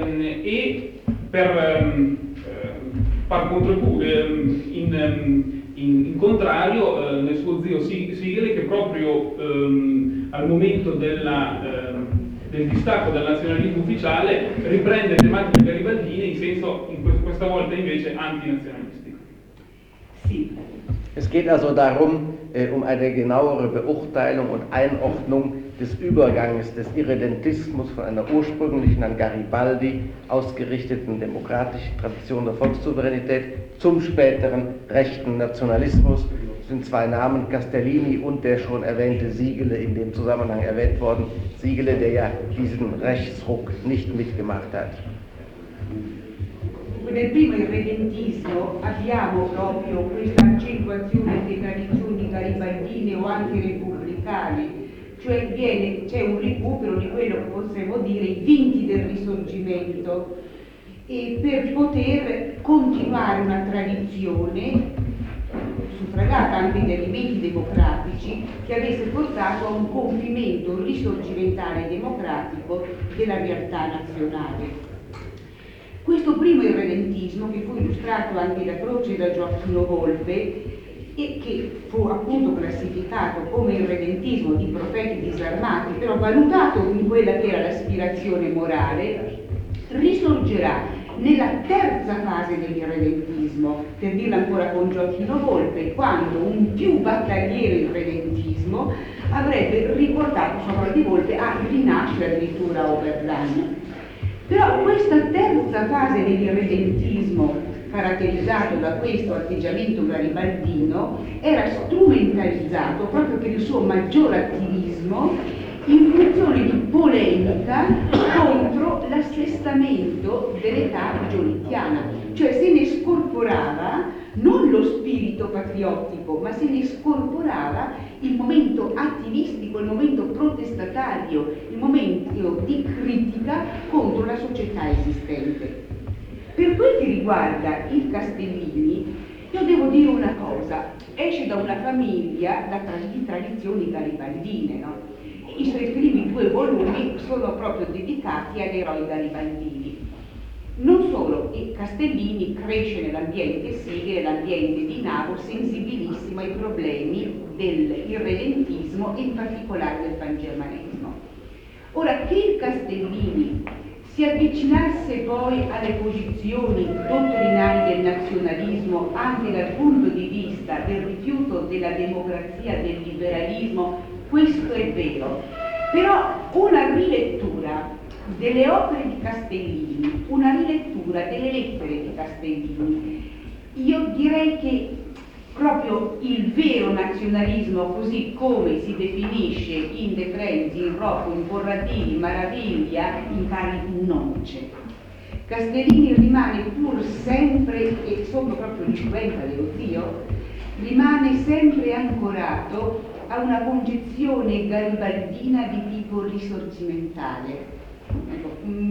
e per par contro in contrario nel suo zio Sigele, che proprio al momento del distacco dal nazionalismo ufficiale riprende tematiche garibaldine in senso, questa volta invece, antinazionalistico. Sì. Es geht also darum, um eine genauere Beurteilung und Einordnung des Übergangs des Irredentismus von einer ursprünglichen an Garibaldi ausgerichteten demokratischen Tradition der Volkssouveränität zum späteren rechten Nationalismus. Das sind zwei Namen, Castellini und der schon erwähnte Sigele, in dem Zusammenhang erwähnt worden. Sigele, der ja diesen Rechtsruck nicht mitgemacht hat. Nel primo irredentismo abbiamo proprio questa accentuazione delle tradizioni garibaldine o anche repubblicane, cioè c'è un recupero di quello che possiamo dire i vinti del Risorgimento, e per poter continuare una tradizione suffragata anche di elementi democratici che avesse portato a un compimento risorgimentale democratico della realtà nazionale. Questo primo irredentismo, che fu illustrato anche da Croce e da Gioacchino Volpe e che fu appunto classificato come irredentismo di profeti disarmati, però valutato in quella che era l'aspirazione morale, risorgerà nella terza fase dell'irredentismo, per dirla ancora con Gioacchino Volpe, quando un più battagliero irredentismo avrebbe riportato, sua parola di Volpe, a rinascere addirittura Oberdan. Però questa terza fase dell'irredentismo, caratterizzato da questo atteggiamento garibaldino, era strumentalizzato proprio per il suo maggior attivismo in funzione di polemica contro l'assestamento dell'età giolittiana, cioè se ne scorporava non lo spirito patriottico, ma se ne scorporava il momento attivistico, il momento protestatario, il momento di critica contro la società esistente. Per quel che riguarda il Castellini, io devo dire una cosa: esce da una famiglia di tradizioni garibaldine, no? I suoi primi 2 volumi sono proprio dedicati agli eroi garibaldini. Non solo, Castellini cresce nell'ambiente Sigele, l'ambiente di Navo, sensibilissimo ai problemi dell'irredentismo e in particolare del pangermanesimo. Ora, che il Castellini si avvicinasse poi alle posizioni dottrinali del nazionalismo anche dal punto di vista del rifiuto della democrazia, del liberalismo, questo è vero, però una rilettura delle opere di Castellini, una rilettura delle lettere di Castellini, io direi che proprio il vero nazionalismo, così come si definisce in De Frenzi, in Rocco, in Corradini, Maraviglia, in Cari non c'è. Castellini rimane pur sempre, e sotto proprio l'influenza dello zio, rimane sempre ancorato a una concezione garibaldina di tipo risorgimentale. Ecco,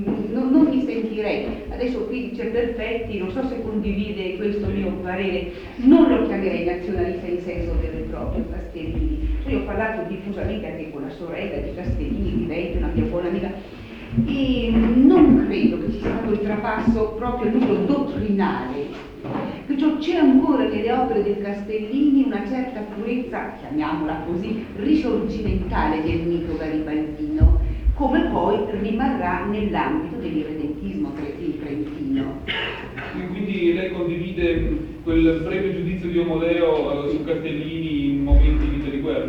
non mi sentirei, adesso qui dice Perfetti, non so se condivide questo mio parere, non lo chiamerei nazionalista in senso vero e proprio Castellini. Io ho parlato diffusamente anche con la sorella di Castellini, vivente, una mia buona amica, e non credo che ci sia stato il trapasso proprio a livello dottrinale. Perciò c'è ancora nelle opere del Castellini una certa purezza, chiamiamola così, risorgimentale del mito garibaldino, come poi rimarrà nell'ambito dell'irredentismo trentino. Quindi lei condivide quel breve giudizio di Omoleo su Castellini in momenti di vita di guerra?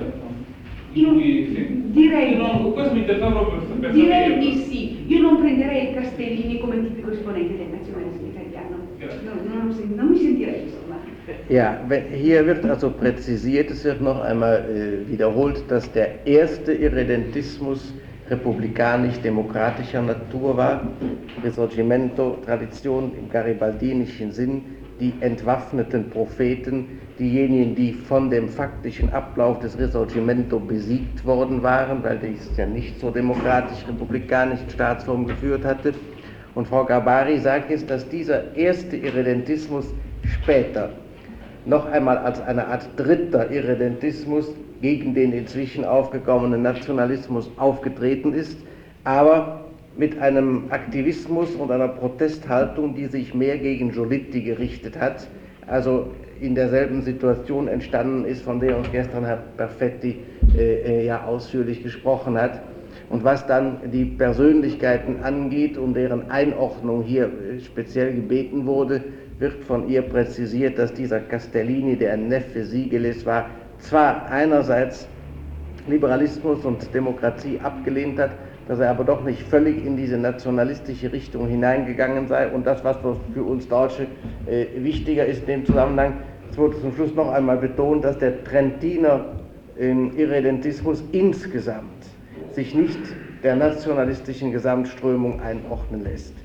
Direi questo mi interessa proprio per direi di sì. Io non prenderei il Castellini come tipico esponente del nazionalismo italiano. Non mi sentirei, insomma. Ja, hier wird also präzisiert, es wird noch einmal wiederholt, dass der erste Irredentismus republikanisch-demokratischer Natur war, Risorgimento-Tradition im garibaldinischen Sinn, die entwaffneten Propheten, diejenigen, die von dem faktischen Ablauf des Risorgimento besiegt worden waren, weil dies ja nicht zur demokratisch-republikanischen Staatsform geführt hatte. Und Frau Garbari sagt jetzt, dass dieser erste Irredentismus später noch einmal als eine Art dritter Irredentismus gegen den inzwischen aufgekommenen Nationalismus aufgetreten ist, aber mit einem Aktivismus und einer Protesthaltung, die sich mehr gegen Giolitti gerichtet hat, also in derselben Situation entstanden ist, von der uns gestern Herr Perfetti ja ausführlich gesprochen hat. Und was dann die Persönlichkeiten angeht, um deren Einordnung hier speziell gebeten wurde, wird von ihr präzisiert, dass dieser Castellini, der ein Neffe Siegeles war, zwar einerseits Liberalismus und Demokratie abgelehnt hat, dass er aber doch nicht völlig in diese nationalistische Richtung hineingegangen sei. Und das, was für uns Deutsche wichtiger ist in dem Zusammenhang, es wurde zum Schluss noch einmal betont, dass der Trentiner Irredentismus insgesamt sich nicht der nationalistischen Gesamtströmung einordnen lässt.